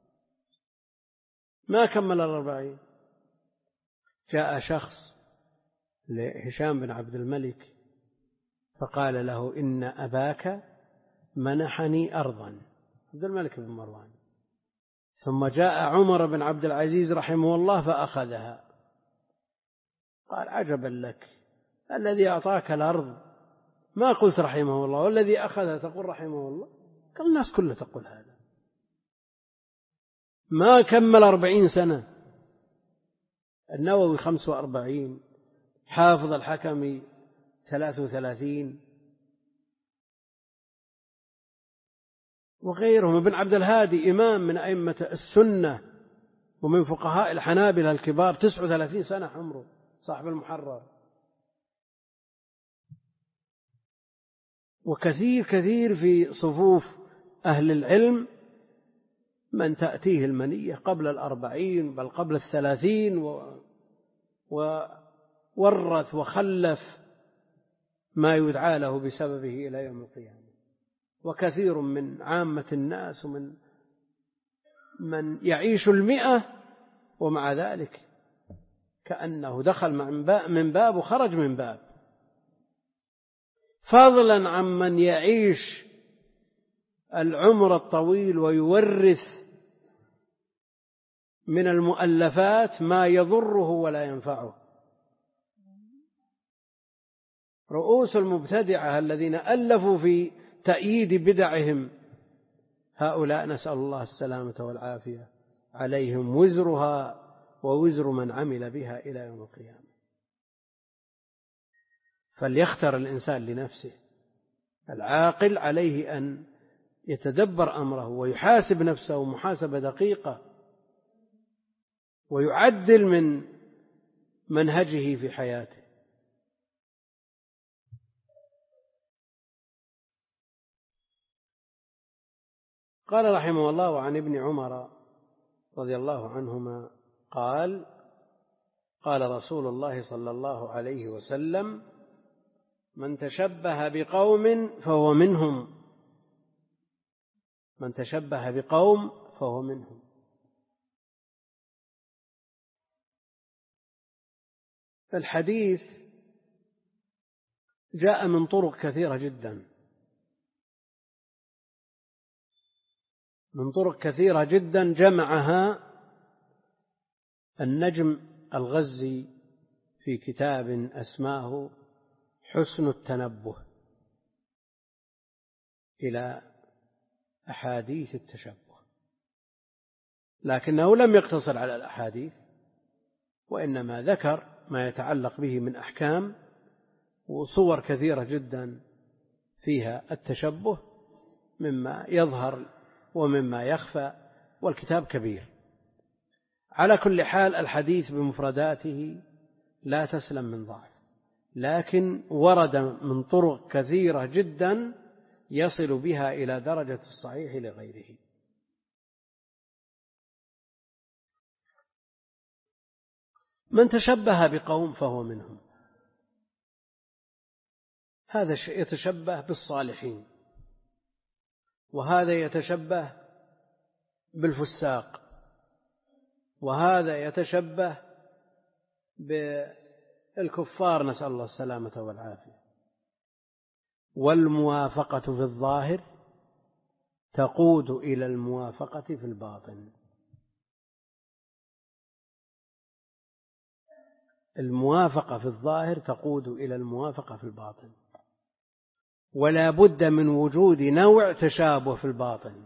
ما كمل الأربعين. جاء شخص لهشام بن عبد الملك فقال له إن أباك منحني أرضا، عبد الملك بن مروان. ثم جاء عمر بن عبد العزيز رحمه الله فأخذها. قال عجبا لك، الذي أعطاك الأرض ما قلت رحمه الله، والذي أخذها تقول رحمه الله. قال الناس كلها تقول هذا. ما كمل أربعين سنة. النووي خمس وأربعين، حافظ الحكمي ثلاث وثلاثين، وغيرهم. ابن عبد الهادي إمام من أئمة السنة ومن فقهاء الحنابلة الكبار، تسع وثلاثين سنة عمره، صاحب المحرر. وكثير كثير في صفوف أهل العلم من تأتيه المنية قبل الأربعين بل قبل الثلاثين، وورث وخلف ما يدعى له بسببه إلى يوم القيامة. وكثير من عامة الناس ومن من يعيش المئة ومع ذلك كأنه دخل من باب وخرج من باب، فضلا عن من يعيش العمر الطويل ويورث من المؤلفات ما يضره ولا ينفعه. رؤوس المبتدعة الذين ألفوا في تأييد بدعهم، هؤلاء نسأل الله السلامة والعافية، عليهم وزرها ووزر من عمل بها إلى يوم القيامة. فليختر الإنسان لنفسه. العاقل عليه أن يتدبر أمره ويحاسب نفسه محاسبة دقيقة، ويعدل من منهجه في حياته. قال رحمه الله: وعن ابن عمر رضي الله عنهما قال: قال رسول الله صلى الله عليه وسلم: من تشبه بقوم فهو منهم، من تشبه بقوم فهو منهم. الحديث جاء من طرق كثيرة جدا، من طرق كثيرة جدا جمعها النجم الغزي في كتاب أسماه حسن التنبه إلى أحاديث التشبه، لكنه لم يقتصر على الأحاديث، وإنما ذكر ما يتعلق به من أحكام وصور كثيرة جدا فيها التشبه، مما يظهر ومما يخفى، والكتاب كبير. على كل حال الحديث بمفرداته لا تسلم من ضعف، لكن ورد من طرق كثيرة جدا يصل بها إلى درجة الصحيح لغيره. من تشبه بقوم فهو منهم، هذا يتشبه بالصالحين، وهذا يتشبه بالفساق، وهذا يتشبه بالكفار، نسأل الله السلامة والعافية. والموافقة في الظاهر تقود إلى الموافقة في الباطن. الموافقة في الظاهر تقود إلى الموافقة في الباطن، ولا بد من وجود نوع تشابه في الباطن.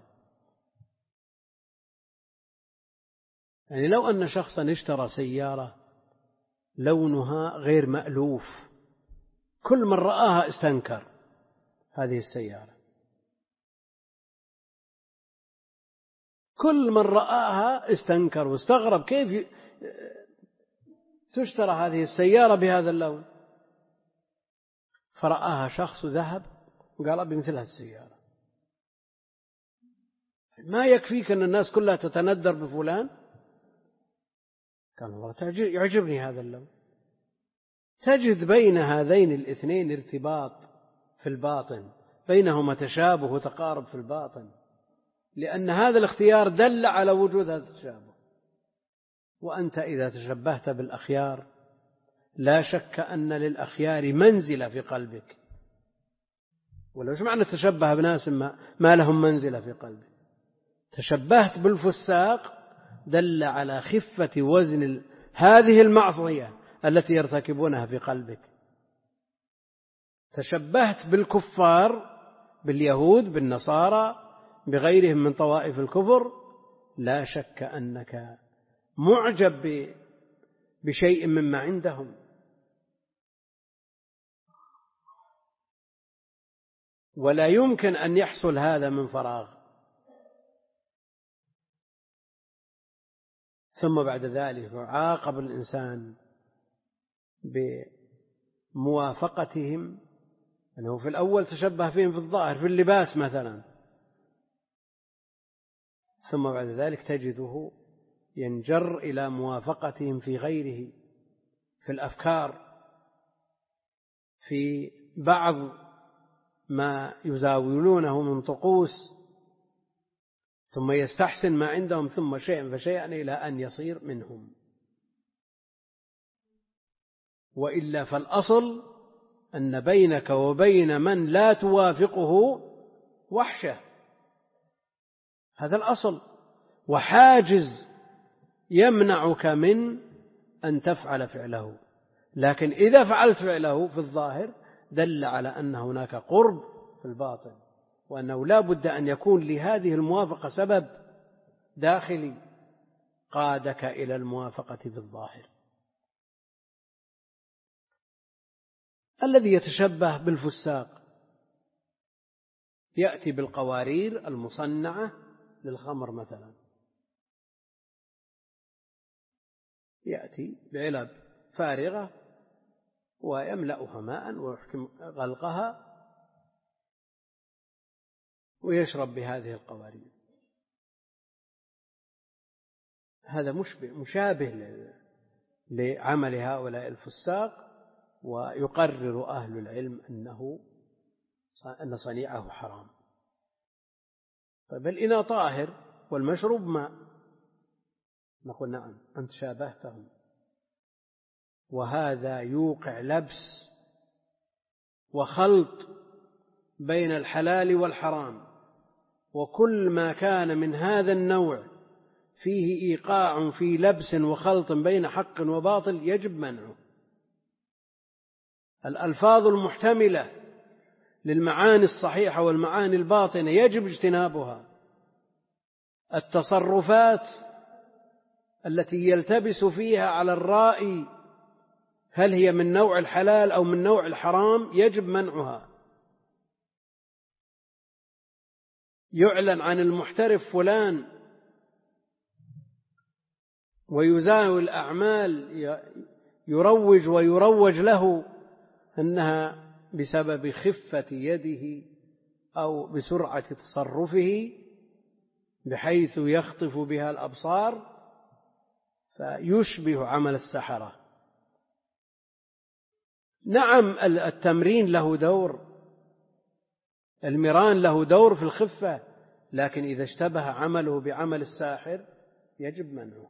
يعني لو أن شخصا اشترى سيارة لونها غير مألوف، كل من رآها استنكر هذه السيارة، كل من رآها استنكر واستغرب كيف تشترى هذه السيارة بهذا اللون، فرآها شخص ذهب وقال بمثل هذه السيارة. ما يكفيك أن الناس كلها تتندر بفلان؟ قال والله يعجبني هذا اللون. تجد بين هذين الاثنين ارتباط في الباطن، بينهما تشابه وتقارب في الباطن، لأن هذا الاختيار دل على وجود هذا التشابه. وأنت إذا تشبهت بالأخيار لا شك أن للأخيار منزلة في قلبك، ولو معنى تشبه بناس ما, ما لهم منزلة في قلبك. تشبهت بالفساق دل على خفة وزن هذه المعصية التي يرتكبونها في قلبك. تشبهت بالكفار، باليهود، بالنصارى، بغيرهم من طوائف الكفر، لا شك أنك معجب بشيء مما عندهم. ولا يمكن أن يحصل هذا من فراغ. ثم بعد ذلك يعاقب الإنسان بموافقتهم، أنه في الأول تشبه فيهم في الظاهر في اللباس مثلا، ثم بعد ذلك تجده ينجر إلى موافقتهم في غيره، في الأفكار، في بعض ما يزاولونه من طقوس، ثم يستحسن ما عندهم، ثم شيئا فشيئا إلى أن يصير منهم. وإلا فالأصل أن بينك وبين من لا توافقه وحشة، هذا الأصل، وحاجز يمنعك من أن تفعل فعله. لكن إذا فعلت فعله في الظاهر دل على أن هناك قرب في الباطن، وأنه لا بد أن يكون لهذه الموافقة سبب داخلي قادك إلى الموافقة في الظاهر. الذي يتشبه بالفساق يأتي بالقوارير المصنعة للخمر مثلا، يأتي بعلب فارغة ويملأها ماء ويحكم غلقها ويشرب بهذه القوارير. هذا مشبه مشابه لعمل هؤلاء الفساق، ويقرر أهل العلم أنه أن صنيعه حرام. طيب الإناء طاهر والمشروب ماء، نقول نعم أنت شابهتهم، وهذا يوقع لبس وخلط بين الحلال والحرام، وكل ما كان من هذا النوع فيه إيقاع في لبس وخلط بين حق وباطل يجب منعه. الألفاظ المحتملة للمعاني الصحيحة والمعاني الباطنة يجب اجتنابها. التصرفات التي يلتبس فيها على الرائي هل هي من نوع الحلال أو من نوع الحرام يجب منعها. يعلن عن المحترف فلان ويزاول الأعمال، يروج ويروج له أنها بسبب خفة يده أو بسرعة تصرفه بحيث يخطف بها الأبصار، فيشبه عمل السحرة. نعم التمرين له دور، المران له دور في الخفة، لكن إذا اشتبه عمله بعمل الساحر يجب منعه.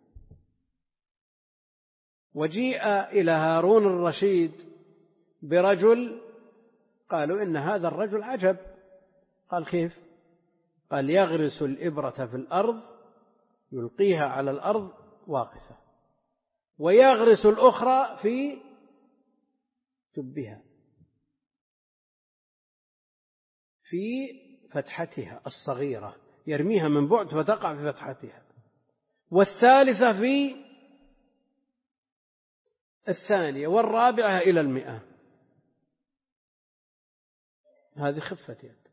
وجيء إلى هارون الرشيد برجل قالوا إن هذا الرجل عجب. قال كيف؟ قال يغرس الإبرة في الأرض يلقيها على الأرض واقفة، ويغرس الأخرى في جبها في فتحتها الصغيرة، يرميها من بعد فتقع في فتحتها، والثالثة في الثانية، والرابعة إلى المئة. هذه خفة يد.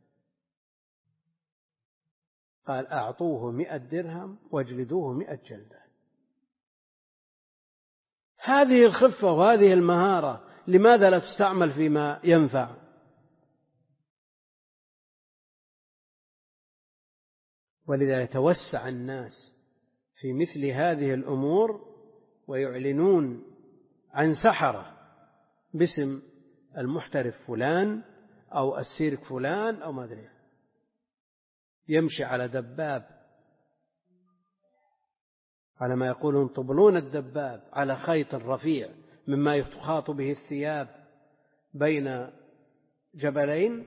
قال أعطوه مئة درهم واجلدوه مئة جلدة. هذه الخفة وهذه المهارة لماذا لا تستعمل فيما ينفع؟ ولذا يتوسع الناس في مثل هذه الأمور ويعلنون عن سحرة باسم المحترف فلان أو السيرك فلان أو ما أدري، يمشي على دباب، على ما يقولون طبلون الدباب، على خيط رفيع مما يخاط به الثياب بين جبلين،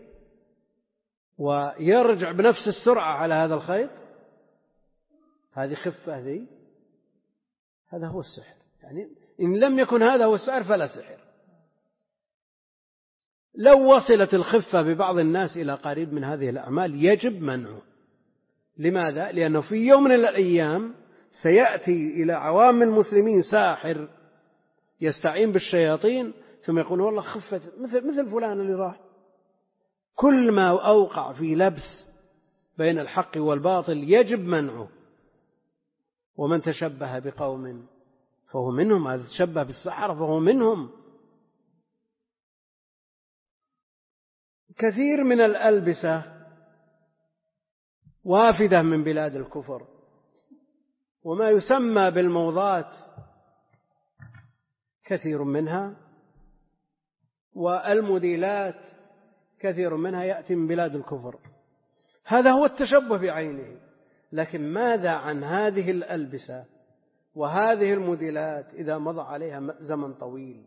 ويرجع بنفس السرعة على هذا الخيط. هذه خفة ذي، هذا هو السحر. يعني إن لم يكن هذا هو السحر فلا سحر. لو وصلت الخفة ببعض الناس إلى قريب من هذه الأعمال يجب منعه. لماذا؟ لأنه في يوم من الأيام سيأتي إلى عوام المسلمين ساحر يستعين بالشياطين ثم يقول والله خفة مثل مثل فلان اللي راح. كل ما أوقع في لبس بين الحق والباطل يجب منعه. ومن تشبه بقوم فهو منهم، هذا تشبه بالسحرة فهو منهم. كثير من الألبسة وافدة من بلاد الكفر، وما يسمى بالموضات كثير منها، والموديلات كثير منها يأتي من بلاد الكفر. هذا هو التشبه بعينه. لكن ماذا عن هذه الألبسة وهذه الموديلات إذا مضى عليها زمن طويل؟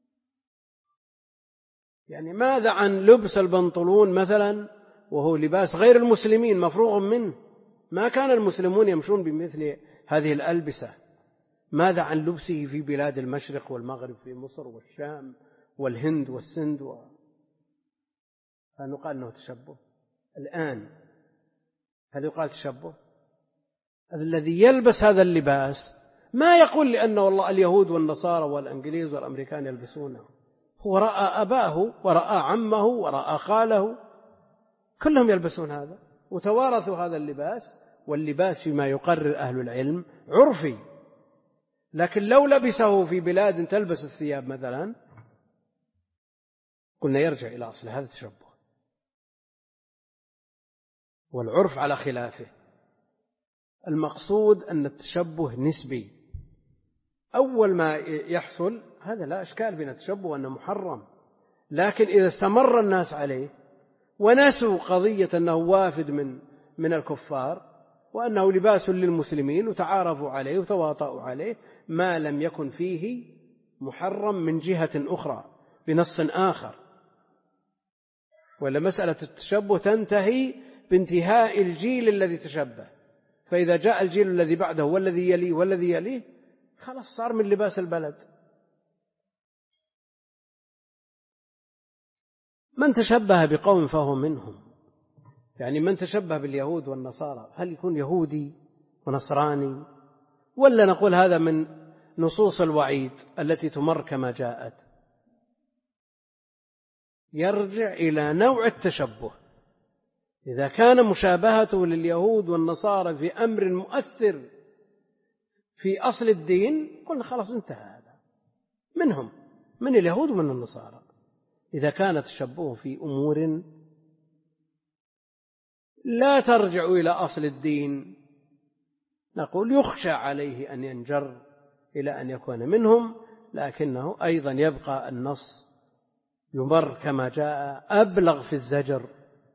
يعني ماذا عن لبس البنطلون مثلا وهو لباس غير المسلمين مفروغ منه؟ ما كان المسلمون يمشون بمثل هذه الألبسة. ماذا عن لبسه في بلاد المشرق والمغرب، في مصر والشام والهند والسند و... هل نقال أنه تشبه الآن؟ هل يقال تشبه؟ الذي يلبس هذا اللباس ما يقول لأنه والله اليهود والنصارى والأنجليز والأمريكان يلبسونه، هو رأى أباه ورأى عمه ورأى خاله كلهم يلبسون هذا وتوارثوا هذا اللباس. واللباس فيما يقرر أهل العلم عرفي، لكن لو لبسه في بلاد تلبس الثياب مثلا قلنا يرجع إلى أصل هذا التشبه، والعرف على خلافه. المقصود أن التشبه نسبي. أول ما يحصل هذا لا أشكال بين التشبه وأنه محرم، لكن إذا استمر الناس عليه ونسوا قضية أنه وافد من من الكفار وأنه لباس للمسلمين وتعارفوا عليه وتواطؤوا عليه، ما لم يكن فيه محرم من جهة أخرى بنص آخر. ولا مسألة التشبه تنتهي بانتهاء الجيل الذي تشبه، فإذا جاء الجيل الذي بعده والذي يليه والذي يليه خلاص صار من لباس البلد. من تشبه بقوم فهو منهم. يعني من تشبه باليهود والنصارى هل يكون يهودي ونصراني؟ ولا نقول هذا من نصوص الوعيد التي تمر كما جاءت؟ يرجع إلى نوع التشبه. إذا كان مشابهته لليهود والنصارى في أمر مؤثر في أصل الدين قلنا خلاص انتهى، هذا منهم، من اليهود ومن النصارى. إذا كان تشبهه في أمور لا ترجع إلى أصل الدين نقول يخشى عليه أن ينجر إلى أن يكون منهم، لكنه أيضا يبقى النص يمر كما جاء أبلغ في الزجر.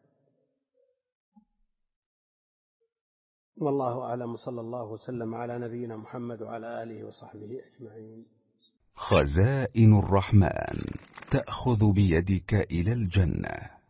والله أعلم، صلى الله وسلم على نبينا محمد وعلى آله وصحبه أجمعين. خزائن الرحمن تأخذ بيدك إلى الجنة.